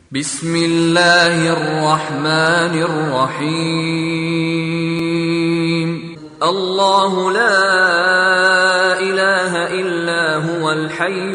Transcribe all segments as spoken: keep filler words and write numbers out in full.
بسم الله الرحمن الرحيم الله لا إله إلا هو الحي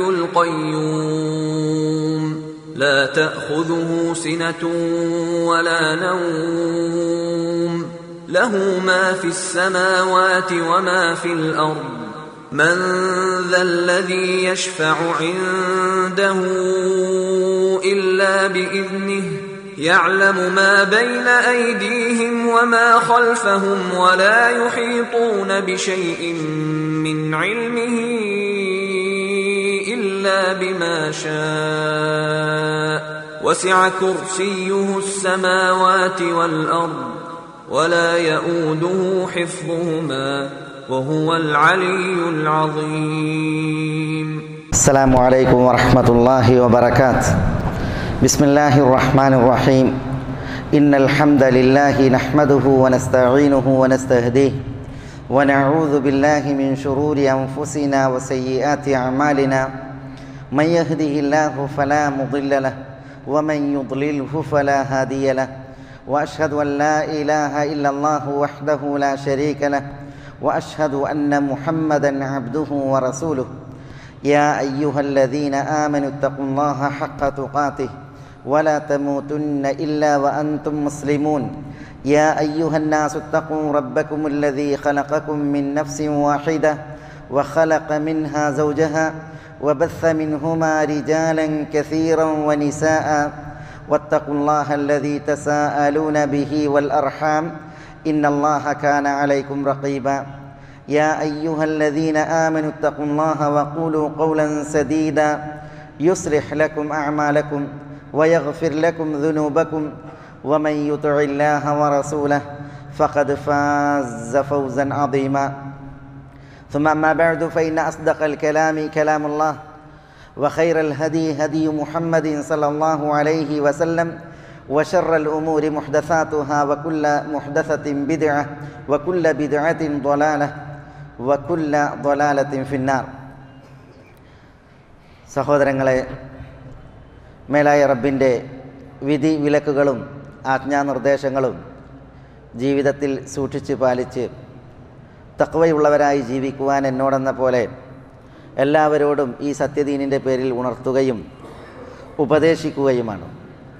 القيوم لا تأخذه سنة ولا نوم له ما في السماوات وما في الأرض من ذا الذي يشفع عنده إلا بإذنه يعلم ما بين أيديهم وما خلفهم ولا يحيطون بشيء من علمه إلا بما شاء وسع كرسيه السماوات والأرض ولا يؤوده حفظهما وهو العلي العظيم. السلام عليكم ورحمة الله وبركاته. بسم الله الرحمن الرحيم. إن الحمد لله نحمده ونستعينه ونستهديه ونعوذ بالله من شرور أنفسنا وسيئات أعمالنا من يهده الله فلا مضل له ومن يضلله فلا هادي له وأشهد أن لا إله إلا الله وحده لا شريك له وأشهد أن محمدًا عبده ورسوله. يا أيها الذين آمنوا اتقوا الله حق تقاته ولا تموتن إلا وأنتم مسلمون. يا أيها الناس اتقوا ربكم الذي خلقكم من نفس واحدة وخلق منها زوجها وبث منهما رجالا كثيرا ونساء واتقوا الله الذي تساءلون به والأرحام إن الله كان عليكم رقيبا. يا أيها الذين آمنوا اتقوا الله وقولوا قولا سديدا يصلح لكم أعمالكم ويغفر لكم ذنوبكم ومن يطع الله ورسوله فقد فاز فوزا عظيما. ثم أما بعد فإن أصدق الكلام كلام الله وخير الهدي هدي محمد صلى الله عليه وسلم وشر الأمور محدثاتها وكل محدثة بدعة وكل بدعة ضلالة وكل ضلالة في النار. സഹോദരങ്ങളെ, മേലായ റബ്ബിൻ്റെ വിധി വിലക്കുകളും ആജ്ഞാനിർദ്ദേശങ്ങളും ജീവിതത്തിൽ സൂക്ഷിച്ച് പാലിച്ച് തഖ്വയുള്ളവരായി ജീവിക്കുവാൻ എന്നോടെന്ന പോലെ എല്ലാവരോടും ഈ സത്യദീനിൻ്റെ പേരിൽ ഉണർത്തുകയും ഉപദേശിക്കുകയുമാണ്.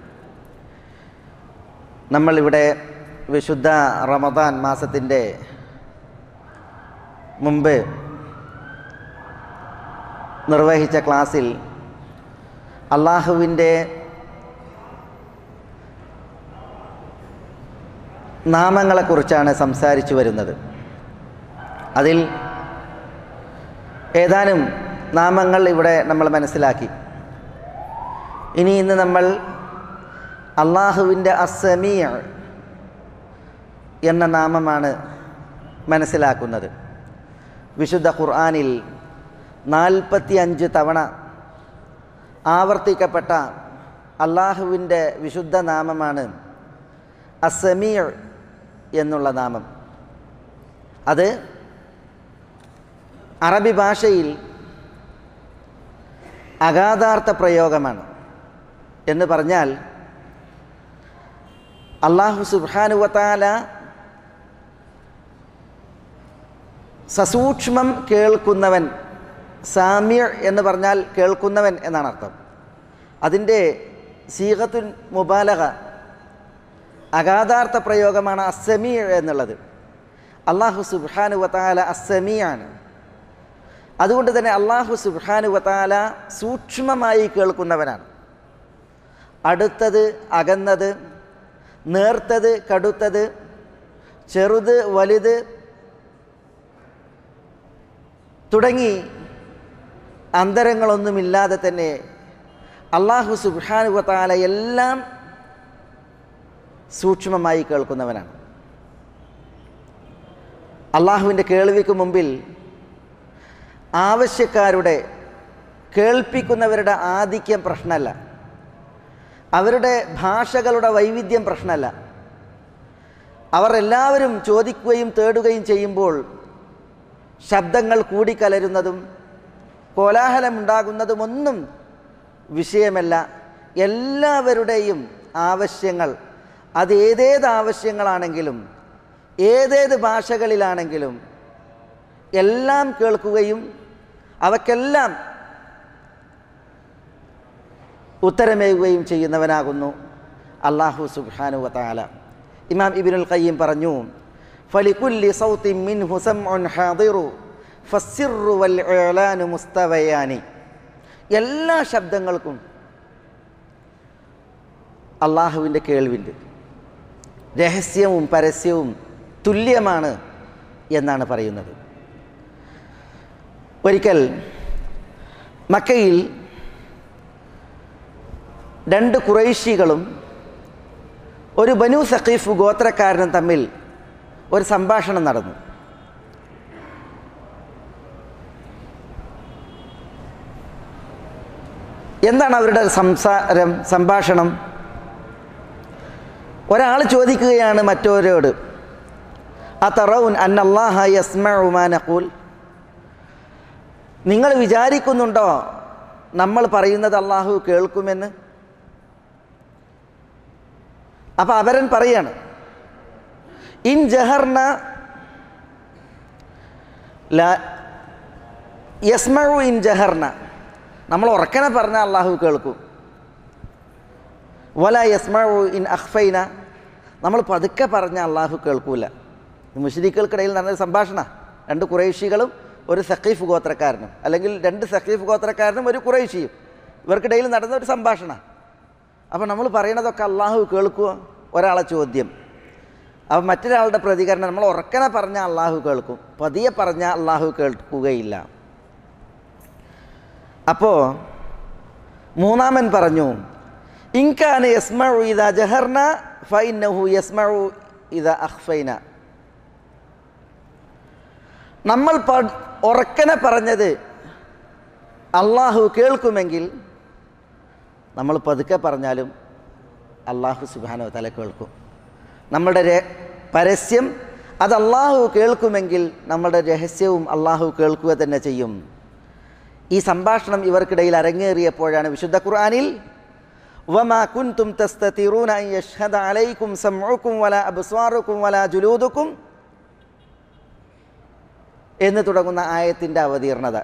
നമ്മളിവിടെ വിശുദ്ധ റമദാൻ മാസത്തിൻ്റെ മുമ്പ് നിർവഹിച്ച ക്ലാസ്സിൽ അള്ളാഹുവിൻ്റെ നാമങ്ങളെക്കുറിച്ചാണ് സംസാരിച്ചു വരുന്നത്. അതിൽ ഏതാനും നാമങ്ങൾ ഇവിടെ നമ്മൾ മനസ്സിലാക്കി. ഇനി ഇന്ന് നമ്മൾ അള്ളാഹുവിൻ്റെ അസ്സമീഅ് എന്ന നാമമാണ് മനസ്സിലാക്കുന്നത്. വിശുദ്ധ ഖുർആനിൽ നാൽപ്പത്തി അഞ്ച് തവണ ആവർത്തിക്കപ്പെട്ട അള്ളാഹുവിൻ്റെ വിശുദ്ധ നാമമാണ് അസ്സമീഅ് എന്നുള്ള നാമം. അത് അറബി ഭാഷയിൽ അഗാധാർത്ഥ പ്രയോഗമാണ്. എന്ന് പറഞ്ഞാൽ അല്ലാഹു സുബ്ഹാനഹു വ തആല സസൂക്ഷ്മം കേൾക്കുന്നവൻ. സാമിഅ് എന്ന് പറഞ്ഞാൽ കേൾക്കുന്നവൻ എന്നാണ് അർത്ഥം. അതിൻ്റെ സീഗത്തുൽ മുബാലഗ അഗാധാർത്ഥ പ്രയോഗമാണ് അസ്സമീഅ് എന്നുള്ളത്. അല്ലാഹു സുബ്ഹാനഹു വ തആല അസ്സമീഅാണ്. അതുകൊണ്ട് തന്നെ അല്ലാഹു സുബ്ഹാനഹു വ തആല സൂക്ഷ്മമായി കേൾക്കുന്നവനാണ്. അടുത്തത് അകന്നത്, നേർത്തത് കടുത്തത്, ചെറുത് വലുത് തുടങ്ങി അന്തരങ്ങളൊന്നുമില്ലാതെ തന്നെ അല്ലാഹു സുബ്ഹാനഹു വ തആല എല്ലാം സൂക്ഷ്മമായി കേൾക്കുന്നവനാണ്. അള്ളാഹുവിൻ്റെ കേൾവിക്ക് മുമ്പിൽ ആവശ്യക്കാരുടെ, കേൾപ്പിക്കുന്നവരുടെ ആധിക്യം പ്രശ്നമല്ല, അവരുടെ ഭാഷകളുടെ വൈവിധ്യം പ്രശ്നമല്ല. അവർ എല്ലാവരും ചോദിക്കുകയും തേടുകയും ചെയ്യുമ്പോൾ ശബ്ദങ്ങൾ കൂടിക്കലരുന്നതും കോലാഹലമുണ്ടാകുന്നതുമൊന്നും വിഷയമല്ല. എല്ലാവരുടെയും ആവശ്യങ്ങൾ, അത് ഏതേത് ആവശ്യങ്ങളാണെങ്കിലും ഏതേത് ഭാഷകളിലാണെങ്കിലും എല്ലാം കേൾക്കുകയും അവയ്ക്കെല്ലാം ഉത്തരമേകുകയും ചെയ്യുന്നവനാകുന്നു അല്ലാഹു സുബ്ഹാനഹു വ തആല. ഇമാം ഇബ്നുൽ ഖയ്യിം പറഞ്ഞു, ഫലികുല്ലി സൗത്തിൻ മിൻഹു സമഉൻ ഹാദിറു ഫസ്സിറു വൽ ഇഅ്ലാനു മുസ്തവയാനി. എല്ലാ ശബ്ദങ്ങൾക്കും അള്ളാഹുവിൻ്റെ കേൾവിൻ്റെ രഹസ്യവും പരസ്യവും തുല്യമാണ് എന്നാണ് പറയുന്നത്. ഒരിക്കൽ മക്കയിൽ രണ്ട് ഖുറൈശികളും ഒരു ബനു സഖീഫ് ഗോത്രക്കാരനും തമ്മിൽ ഒരു സംഭാഷണം നടന്നു. എന്താണ് അവരുടെ സംസാരം സംഭാഷണം? ഒരാൾ ചോദിക്കുകയാണ് മറ്റൊരാളോട്, അതറൗൻ അന്നല്ലാഹ യസ്മഉ മാ നഖൂൽ, നിങ്ങൾ വിചാരിക്കുന്നുണ്ടോ നമ്മൾ പറയുന്നത് അള്ളാഹു കേൾക്കുമെന്ന്? അപ്പം അവരൻ പറയാണ്, ഇൻ ജഹർന ല യസ്മഉ ഇൻ ജഹർന, നമ്മൾ ഉറക്കനെ പറഞ്ഞാൽ അള്ളാഹു കേൾക്കും. വല യസ്മഉ ഇൻ അഖ്ഫൈന, നമ്മൾ പതുക്കെ പറഞ്ഞാൽ അള്ളാഹു കേൾക്കൂല. മുശ്രിക്കുകൾക്കിടയിൽ നടന്ന സംഭാഷണ, രണ്ട് ഖുറൈശികളും ഒരു സഖീഫ് ഗോത്രക്കാരനും, അല്ലെങ്കിൽ രണ്ട് സഖീഫ് ഗോത്രക്കാരനും ഒരു ഖുറൈശിയും, ഇവർക്കിടയിൽ നടന്ന ഒരു സംഭാഷണ. അപ്പോൾ നമ്മൾ പറയണതൊക്കെ അള്ളാഹു കേൾക്കുമോ? ഒരാളെ ചോദ്യം. അപ്പം മറ്റൊരാളുടെ പ്രതികരണം, നമ്മൾ ഉറക്കനെ പറഞ്ഞാൽ അള്ളാഹു കേൾക്കും, പതിയെ പറഞ്ഞാൽ അള്ളാഹു കേൾക്കുകയില്ല. അപ്പോൾ മൂന്നാമൻ പറഞ്ഞു, ഇൻകാന യസ്മഉ ഇദാ ജഹർന ഫഇന്നഹു യസ്മഉ ഇദാ അഖ്ഫൈന, നമ്മൾ ഉറക്കനെ പറഞ്ഞത് അള്ളാഹു കേൾക്കുമെങ്കിൽ നമ്മൾ പതുക്കെ പറഞ്ഞാലും അള്ളാഹു സുബ്ഹാനഹു വ തആല കേൾക്കും. നമ്മുടെ പരസ്യം അത് അള്ളാഹു കേൾക്കുമെങ്കിൽ നമ്മുടെ രഹസ്യവും അള്ളാഹു കേൾക്കുക തന്നെ ചെയ്യും. ഈ സംഭാഷണം ഇവർക്കിടയിൽ അരങ്ങേറിയപ്പോഴാണ് വിശുദ്ധ ഖുർആനിൽ വമാ കുൻതും തസ്തതിറൂന അൻ യശ്ഹദ അലൈക്കും സമഉകും വലാ അബ്സ്വാറുകും വലാ ജുലൂദുകും എന്ന് തുടങ്ങുന്ന ആയത്തിൻ്റെ അവതീർണത.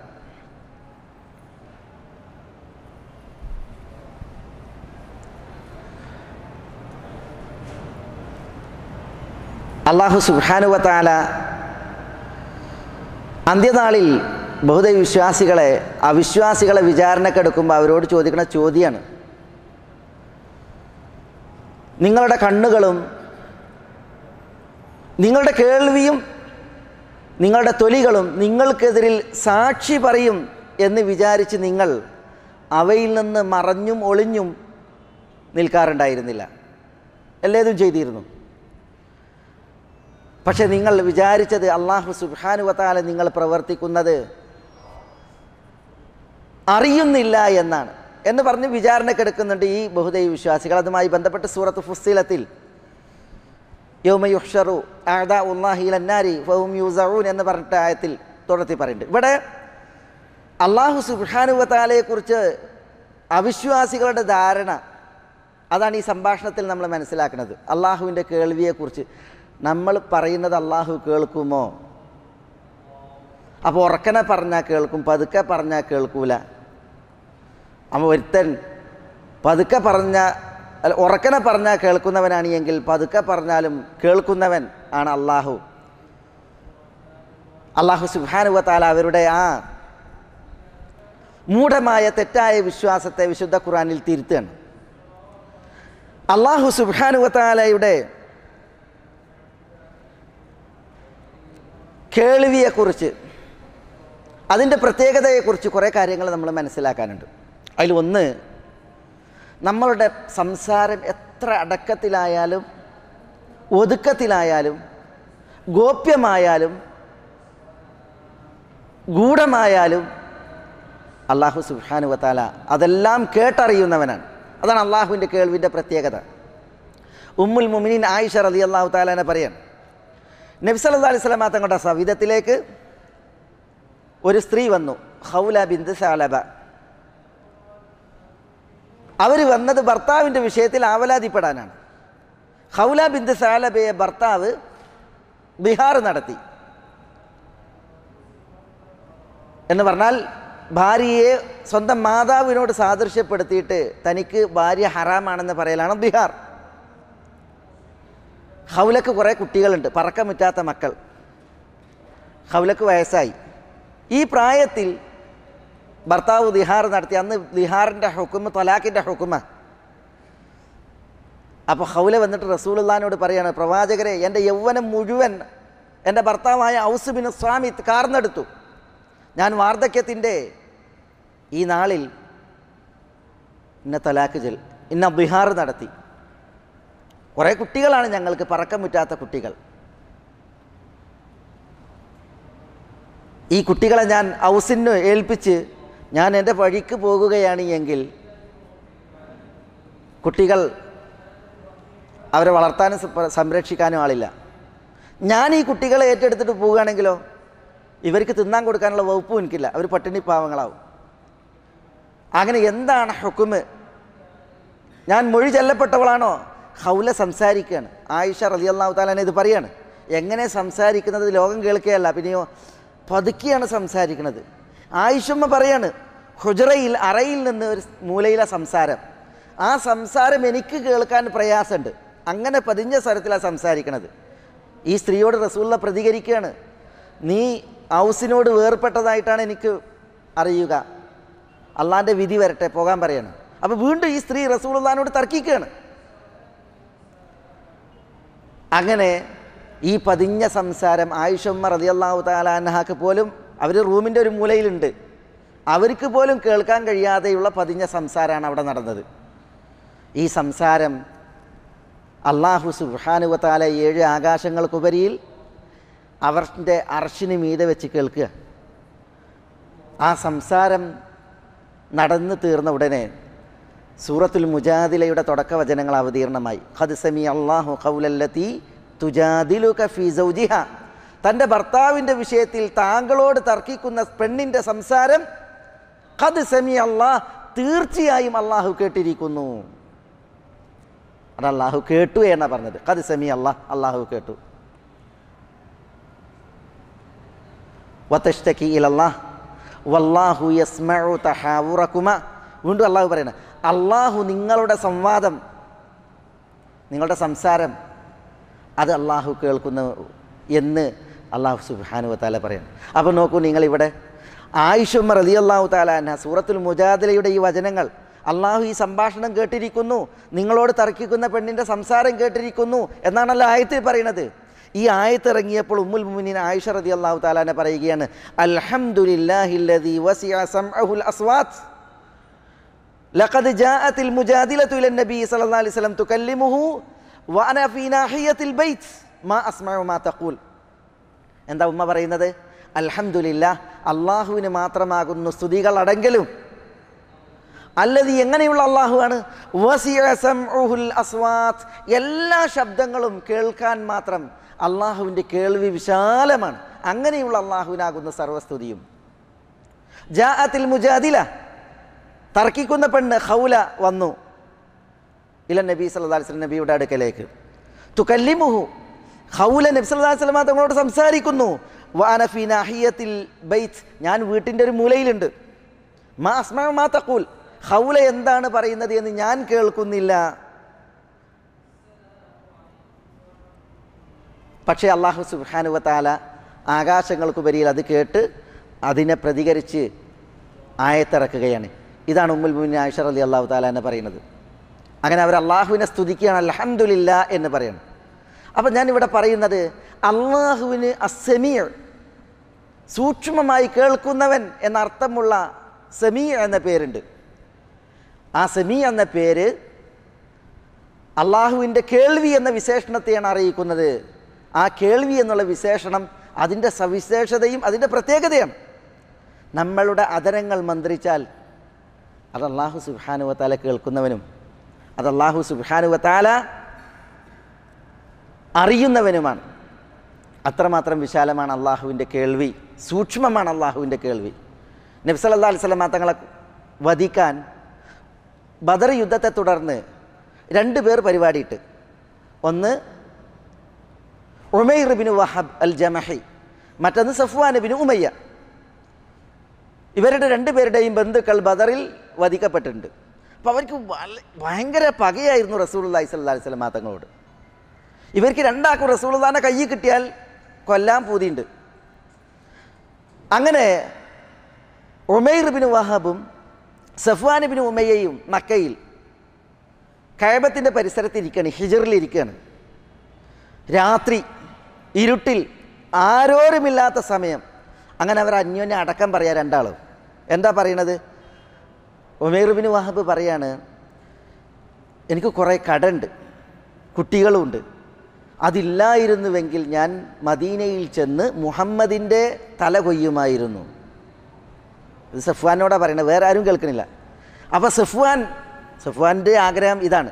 അല്ലാഹു സുബ്ഹാനഹു വ തആല അന്ത്യനാളിൽ ബഹുദൈവ വിശ്വാസികളെ അവിശ്വാസികളെ വിചാരണക്കെടുക്കുമ്പോൾ അവരോട് ചോദിക്കുന്ന ചോദ്യമാണ്, നിങ്ങളുടെ കണ്ണുകളും നിങ്ങളുടെ കേൾവിയും നിങ്ങളുടെ തൊലികളും നിങ്ങൾക്കെതിരിൽ സാക്ഷി പറയും എന്ന് വിചാരിച്ച് നിങ്ങൾ അവയിൽ നിന്ന് മറഞ്ഞും ഒളിഞ്ഞും നിൽക്കാറുണ്ടായിരുന്നില്ല, എല്ലാതും ചെയ്തിരുന്നു. പക്ഷെ നിങ്ങൾ വിചാരിച്ചത് അല്ലാഹു സുബ്ഹാനഹു വ തആല നിങ്ങൾ പ്രവർത്തിക്കുന്നത് അറിയുന്നില്ല എന്നാണ് എന്ന് പറഞ്ഞ് വിചാരണക്കെടുക്കുന്നുണ്ട് ഈ ബഹുദൈവ വിശ്വാസികൾ. അതുമായി ബന്ധപ്പെട്ട് സൂറത്ത് ഫുസ്സിലത്തിൽ യൗമ യുഹ്ശറു അഅദാഉല്ലാഹി ഇലന്നാരി ഫഹും യൂസഊൻ എന്ന് പറഞ്ഞിട്ട് ആയത്തിൽ തുടർത്തി പറയുന്നുണ്ട്. ഇവിടെ അല്ലാഹു സുബ്ഹാനഹു വ തആലയെക്കുറിച്ച് അവിശ്വാസികളുടെ ധാരണ അതാണ് ഈ സംഭാഷണത്തിൽ നമ്മൾ മനസ്സിലാക്കുന്നത്. അള്ളാഹുവിൻ്റെ കേൾവിയെക്കുറിച്ച് നമ്മൾ പറയുന്നത് അള്ളാഹു കേൾക്കുമോ? അപ്പോൾ ഉറക്കനെ പറഞ്ഞാൽ കേൾക്കും, പതുക്കെ പറഞ്ഞാൽ കേൾക്കൂല. അപ്പോൾ ഒരുത്തൻ പതുക്കെ പറഞ്ഞ ഉറക്കനെ പറഞ്ഞാൽ കേൾക്കുന്നവനാണ് എങ്കിൽ പതുക്കെ പറഞ്ഞാലും കേൾക്കുന്നവൻ ആണ് അള്ളാഹു. അള്ളാഹു സുബ്ഹാനഹു വ തആല അവരുടെ ആ മൂഢമായ തെറ്റായ വിശ്വാസത്തെ വിശുദ്ധ ഖുർആനിൽ തിരുത്തുകയാണ്. അള്ളാഹു സുബ്ഹാനഹു വ തആലയുടെ കേൾവിയെക്കുറിച്ച് അതിൻ്റെ പ്രത്യേകതയെക്കുറിച്ച് കുറേ കാര്യങ്ങൾ നമ്മൾ മനസ്സിലാക്കാനുണ്ട്. അതിൽ ഒന്ന്, നമ്മളുടെ സംസാരം എത്ര അടക്കത്തിലായാലും ഒതുക്കത്തിലായാലും ഗോപ്യമായാലും ഗൂഢമായാലും അല്ലാഹു സുബ്ഹാനഹു വ തആല അതെല്ലാം കേട്ടറിയുന്നവനാണ്. അതാണ് അള്ളാഹുവിൻ്റെ കേൾവിൻ്റെ പ്രത്യേകത. ഉമ്മുൽ മുഅ്മിനീൻ ആയിഷ റളിയല്ലാഹു തആല പറയാൻ, നബി സല്ലല്ലാഹു അലൈഹി വസല്ലം തങ്ങളുടെ സവിധത്തിലേക്ക് ഒരു സ്ത്രീ വന്നു, ഖൗല ബിൻത് സഅലബ. അവർ വന്നത് ഭർത്താവിൻ്റെ വിഷയത്തിൽ ആവലാതിപ്പെടാനാണ്. ഖൗല ബിന്ത് സാലബയെ ഭർത്താവ് ബിഹാർ നടത്തി എന്ന് പറഞ്ഞാൽ ഭാര്യയെ സ്വന്തം മാതാവിനോട് സാദൃശ്യപ്പെടുത്തിയിട്ട് തനിക്ക് ഭാര്യ ഹറാമാണെന്ന് പറയലാണ് ബിഹാർ. ഖൗലക്ക് കുറേ കുട്ടികളുണ്ട്, പറക്കമുറ്റാത്ത മക്കൾ. ഖൗലക്ക് വയസ്സായി. ഈ പ്രായത്തിൽ ഭർത്താവ് ദിഹാർ നടത്തി. അന്ന് ദിഹാറിൻ്റെ ഹുക്കുമ തൊലാഖിൻ്റെ ഹുക്കുമ. അപ്പോൾ ഖൗല വന്നിട്ട് റസൂലുള്ളാഹിനോട് പറയാണ്, പ്രവാചകരെ, എൻ്റെ യൗവനം മുഴുവൻ എൻ്റെ ഭർത്താവായ ഔസ് ബിൻ സ്വാമിത്ത് കാർന്നെടുത്തു. ഞാൻ വാർദ്ധക്യത്തിൻ്റെ ഈ നാളിൽ ഇന്ന തൊലാഖ് ജൽ ഇന്ന ദിഹാർ നടത്തി. കുറേ കുട്ടികളാണ് ഞങ്ങൾക്ക്, പറക്കം മുറ്റാത്ത കുട്ടികൾ. ഈ കുട്ടികളെ ഞാൻ ഔസിന് ഏൽപ്പിച്ച് ഞാൻ എൻ്റെ വഴിക്ക് പോകുകയാണ് എങ്കിൽ കുട്ടികൾ അവരെ വളർത്താനും സംരക്ഷിക്കാനും ആളില്ല. ഞാൻ ഈ കുട്ടികളെ ഏറ്റെടുത്തിട്ട് പോവുകയാണെങ്കിലോ ഇവർക്ക് തിന്നാൻ കൊടുക്കാനുള്ള വകുപ്പും എനിക്കില്ല, അവർ പട്ടിണി പാവങ്ങളാവും. അങ്ങനെ എന്താണ് ഹുക്കുമ്? ഞാൻ മൊഴി ചെല്ലപ്പെട്ടവളാണോ? ഖൗല സംസാരിക്കുകയാണ്. ആയിഷ റളിയല്ലാഹു തആല ഇത് പറയാണ്. എങ്ങനെ സംസാരിക്കുന്നത്? ലോകം കേൾക്കുകയല്ല, പിന്നെയോ പതുക്കിയാണ് സംസാരിക്കുന്നത്. ആയിഷമ്മ പറയാണ്, ഹുജറയിൽ അറയിൽ നിന്ന് ഒരു മൂലയിലെ സംസാരം. ആ സംസാരം എനിക്ക് കേൾക്കാൻ പ്രയാസമുണ്ട്. അങ്ങനെ പതിഞ്ഞ സ്വരത്തിലാണ് സംസാരിക്കുന്നത്. ഈ സ്ത്രീയോട് റസൂലുള്ള പ്രതികരിക്കുകയാണ്, നീ ഔസിനോട് വേർപെട്ടതായിട്ടാണ് എനിക്ക് അറിയുക, അള്ളാൻ്റെ വിധി വരട്ടെ, പോകാൻ പറയാണ്. അപ്പോൾ വീണ്ടും ഈ സ്ത്രീ റസൂലുള്ളാഹിനോട് തർക്കിക്കുകയാണ്. അങ്ങനെ ഈ പതിഞ്ഞ സംസാരം ആയിഷമ്മ റളിയല്ലാഹു തആല അൻഹാക്ക് പോലും, അവർ റൂമിൻ്റെ ഒരു മൂലയിലുണ്ട്, അവർക്ക് പോലും കേൾക്കാൻ കഴിയാതെയുള്ള പതിഞ്ഞ സംസാരമാണ് അവിടെ നടന്നത്. ഈ സംസാരം അല്ലാഹു സുബ്ഹാനഹു വ തആല ഏഴ് ആകാശങ്ങൾക്കുപരിയിൽ അവരുടെ അർശിന് മീതെ വെച്ച് കേൾക്കുക. ആ സംസാരം നടന്നു തീർന്ന ഉടനെ സൂറത്തുൽ മുജാദിലയുടെ തുടക്ക വചനങ്ങൾ അവതീർണമായി. ഖദ് സമി അല്ലാഹു ഖൗലല്ലതി തുജാദിലുക ഫീ സൗജിഹ. തൻ്റെ ഭർത്താവിൻ്റെ വിഷയത്തിൽ താങ്കളോട് തർക്കിക്കുന്ന പെണ്ണിൻ്റെ സംസാരം ഖദ് സമി അല്ലാഹ്, തീർച്ചയായും അള്ളാഹു കേട്ടിരിക്കുന്നു. അത് അള്ളാഹു കേട്ടു എന്നാണ് പറഞ്ഞത്. ഖദ് സമി അല്ലാഹ്, അള്ളാഹു കേട്ടു. വതഷ്തകി ഇലല്ലാഹ് വല്ലാഹു യസ്മഉ തഹാവുറകുമ. വീണ്ടും അള്ളാഹു പറയണം, അള്ളാഹു നിങ്ങളുടെ സംവാദം, നിങ്ങളുടെ സംസാരം അത് അള്ളാഹു കേൾക്കുന്നു എന്ന് അള്ളാഹു സുബ്ഹാനഹു വ തആല പറയണം. അപ്പോൾ നോക്കൂ, നിങ്ങളിവിടെ ആയിഷമ്മ റളിയല്ലാഹു തആല അൻഹ സൂറത്തുൽ മുജാദിലയുടെ ഈ വചനങ്ങൾ, അള്ളാഹു ഈ സംഭാഷണം കേട്ടിരിക്കുന്നു, നിങ്ങളോട് തർക്കിക്കുന്ന പെണ്ണിൻ്റെ സംസാരം കേട്ടിരിക്കുന്നു എന്നാണല്ലോ ആയത്തിൽ പറയുന്നത്. ഈ ആയത്ത് ഇറങ്ങിയപ്പോൾ ഉമ്മുൽ മുഅ്മിനീൻ ആയിഷ റളിയല്ലാഹു തആല പറയുകയാണ്, അൽഹംദുലില്ലാഹില്ലദീ വസിഅ സംഅഹുൽ അസ്വാത്ത് ലഖദ് ജാഅത്തിൽ മുജാദിലതു ഇലൻ നബി സല്ലല്ലാഹു അലൈഹി വസല്ലം തുകല്ലിമുഹു വഅന ഫീ നാഹിയത്തിൽ ബൈത്ത് മാ അസ്മഉ മാ തഖൂൽ. എന്താ ഉമ്മ പറയുന്നത്? അൽഹംദുലില്ലാ, അള്ളാഹുവിന് മാത്രമാകുന്നു സ്തുതികൾ അടങ്കലും. അല്ലദീ, എങ്ങനെയുള്ള അള്ളാഹുവാണ്? വസിഅ സംഉഹുൽ അസ്വാത്ത്, എല്ലാ ശബ്ദങ്ങളും കേൾക്കാൻ മാത്രം അള്ളാഹുവിൻ്റെ കേൾവി വിശാലമാണ്. അങ്ങനെയുള്ള അള്ളാഹുവിനാകുന്ന സർവസ്തുതിയും. ജാഅത്തിൽ മുജാദില, തർക്കിക്കുന്ന പെണ്ണ് ഖൗല വന്നു ഇല നബി സല്ലല്ലാഹു അലൈഹി വസല്ലം, നബിയുടെ അടുക്കലേക്ക്. തുകല്ലിമുഹു, ഖൗല നബി സല്ലല്ലാഹു അലൈഹി വസല്ലം തങ്ങളോട് സംസാരിക്കുന്നു. വഅന ഫീ നാഹിയത്തിൽ ബൈത്ത്, ഞാൻ വീട്ടിൻ്റെ ഒരു മൂലയിലുണ്ട്. മാ അസ്മഉ മാ തഖൂൽ, ഖൗല എന്താണ് പറയുന്നത് എന്ന് ഞാൻ കേൾക്കുന്നില്ല. പക്ഷേ അല്ലാഹു സുബ്ഹാനഹു വ തആല ആകാശങ്ങൾക്കുപരിയിൽ അത് കേട്ട് അതിനെ പ്രതികരിച്ച് ആയത്തിറക്കുകയാണ്. ഇതാണ് ഉമ്മുൽ മുഅ്മിനീൻ ആയിഷ റളിയല്ലാഹു തആല എന്ന് പറയുന്നത്. അങ്ങനെ അവർ അള്ളാഹുവിനെ സ്തുതിക്കുകയാണ്, അൽഹംദുലില്ലാ എന്ന് പറയണം. അപ്പം ഞാനിവിടെ പറയുന്നത്, അള്ളാഹുവിന് അസ്സമീഅ്, സൂക്ഷ്മമായി കേൾക്കുന്നവൻ എന്നർത്ഥമുള്ള സമീഅ് എന്ന പേരുണ്ട്. ആ സമീഅ് എന്ന പേര് അള്ളാഹുവിൻ്റെ കേൾവി എന്ന വിശേഷണത്തെയാണ് അറിയിക്കുന്നത്. ആ കേൾവി എന്നുള്ള വിശേഷണം അതിൻ്റെ സവിശേഷതയും അതിൻ്റെ പ്രത്യേകതയാണ്. നമ്മളുടെ അധരങ്ങൾ മന്ത്രിച്ചാൽ അത് അല്ലാഹു സുബ്ഹാനഹു വ തആല കേൾക്കുന്നവനും അത് അല്ലാഹു സുബ്ഹാനഹു വ തആല അറിയുന്നവനുമാണ്. അത്രമാത്രം വിശാലമാണ് അള്ളാഹുവിൻ്റെ കേൾവി, സൂക്ഷ്മമാണ് അള്ളാഹുവിൻ്റെ കേൾവി. നബി സല്ലല്ലാഹു അലൈഹി വസല്ലം തങ്ങളെ വധിക്കാൻ ബദർ യുദ്ധത്തെ തുടർന്ന് രണ്ട് പേർ പരിപാടിയിട്ട്. ഒന്ന് Umair bin Wahb al Jumahi, മറ്റൊന്ന് സഫ്വാൻ ബിൻ ഉമയ്യ. ഇവരുടെ രണ്ടുപേരുടെയും ബന്ധുക്കൾ ബദറിൽ വധിക്കപ്പെട്ടിട്ടുണ്ട്. അപ്പോൾ അവർക്ക് ഭയങ്കര പകയായിരുന്നു റസൂലുള്ളാഹി സ്വല്ലല്ലാഹി അലൈഹി വസല്ലം തങ്ങളോട്. ഇവർക്ക് രണ്ടാക്കും റസൂലുള്ളാഹിനെ കയ്യിൽ കിട്ടിയാൽ കൊല്ലാൻ പൂതിയുണ്ട്. അങ്ങനെ ഉമൈർ ബിൻ വഹബും സഫ്വാൻ ബിൻ ഉമയ്യയും മക്കയിൽ കഅബത്തിന്റെ പരിസരത്ത് ഇരിക്കുകയാണ്, ഹിജറിലിരിക്കുകയാണ്. രാത്രി ഇരുട്ടിൽ ആരോരുമില്ലാത്ത സമയം. അങ്ങനെ അവർ അന്യോന്യം അടക്കം പറയാ രണ്ടാളും. എന്താ പറയണത്? ഉമൈർ ബിൻ വഹബ് പറയാണ്, എനിക്ക് കുറേ കടമുണ്ട്, കുട്ടികളുമുണ്ട്. അതില്ലായിരുന്നുവെങ്കിൽ ഞാൻ മദീനയിൽ ചെന്ന് മുഹമ്മദിൻ്റെ തല കൊയ്യുമായിരുന്നു. ഇത് സഫ്വാനോടാ പറയണത്, വേറെ ആരും കേൾക്കണില്ല. അപ്പോൾ സഫ്വാൻ സഫ്വാൻ്റെ ആഗ്രഹം ഇതാണ്,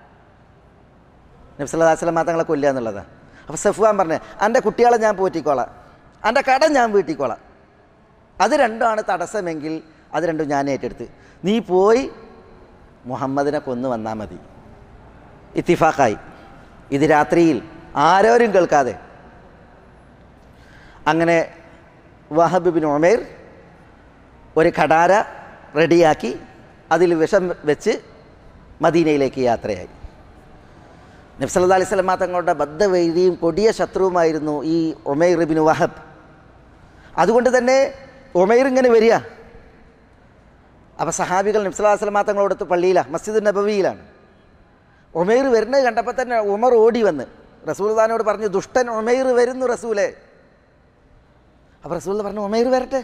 നബി സല്ലല്ലാഹു അലൈഹി വസല്ലം തങ്ങളെ കൊല്ലുക എന്നുള്ളതാണ്. അപ്പോൾ സഫ്വാൻ പറഞ്ഞു, എൻ്റെ കുട്ടികളെ ഞാൻ പോറ്റിക്കോളാം, എൻ്റെ കടം ഞാൻ വീട്ടിക്കോളാം. അത് രണ്ടുമാണ് തടസ്സമെങ്കിൽ അത് രണ്ടും ഞാൻ ഏറ്റെടുത്ത്, നീ പോയി മുഹമ്മദിനെ കൊന്നു വന്നാൽ മതി. ഇത്തിഫാഖായി. ഇത് രാത്രിയിൽ ആരോരും കേൾക്കാതെ. അങ്ങനെ വഹബ് ബിൻ ഉമൈർ ഒരു കടാര റെഡിയാക്കി അതിൽ വിഷം വെച്ച് മദീനയിലേക്ക് യാത്രയായി. നബി സല്ലല്ലാഹു അലൈഹി വസല്ലം തങ്ങളുടെ ബദ്ധവൈരിയും കൊടിയ ശത്രുവുമായിരുന്നു ഈ ഉമൈർ ബിൻ വഹബ്. അതുകൊണ്ട് തന്നെ ഉമൈർ ഇങ്ങനെ വരിക. അപ്പോൾ സഹാബികൾ നബി സല്ലല്ലാഹു അലൈഹി വസല്ലം തങ്ങളോടത്ത് പള്ളിയിലാണ്, മസ്ജിദ് നബവിയിലാണ്. ഉമൈർ വരുന്നത് കണ്ടപ്പോൾ തന്നെ ഉമർ ഓടി വന്ന് റസൂലുള്ളാഹിനോട് പറഞ്ഞു, ദുഷ്ടൻ ഉമൈർ വരുന്നു റസൂലേ. അപ്പോൾ റസൂൽ പറഞ്ഞു, ഉമൈർ വരട്ടെ.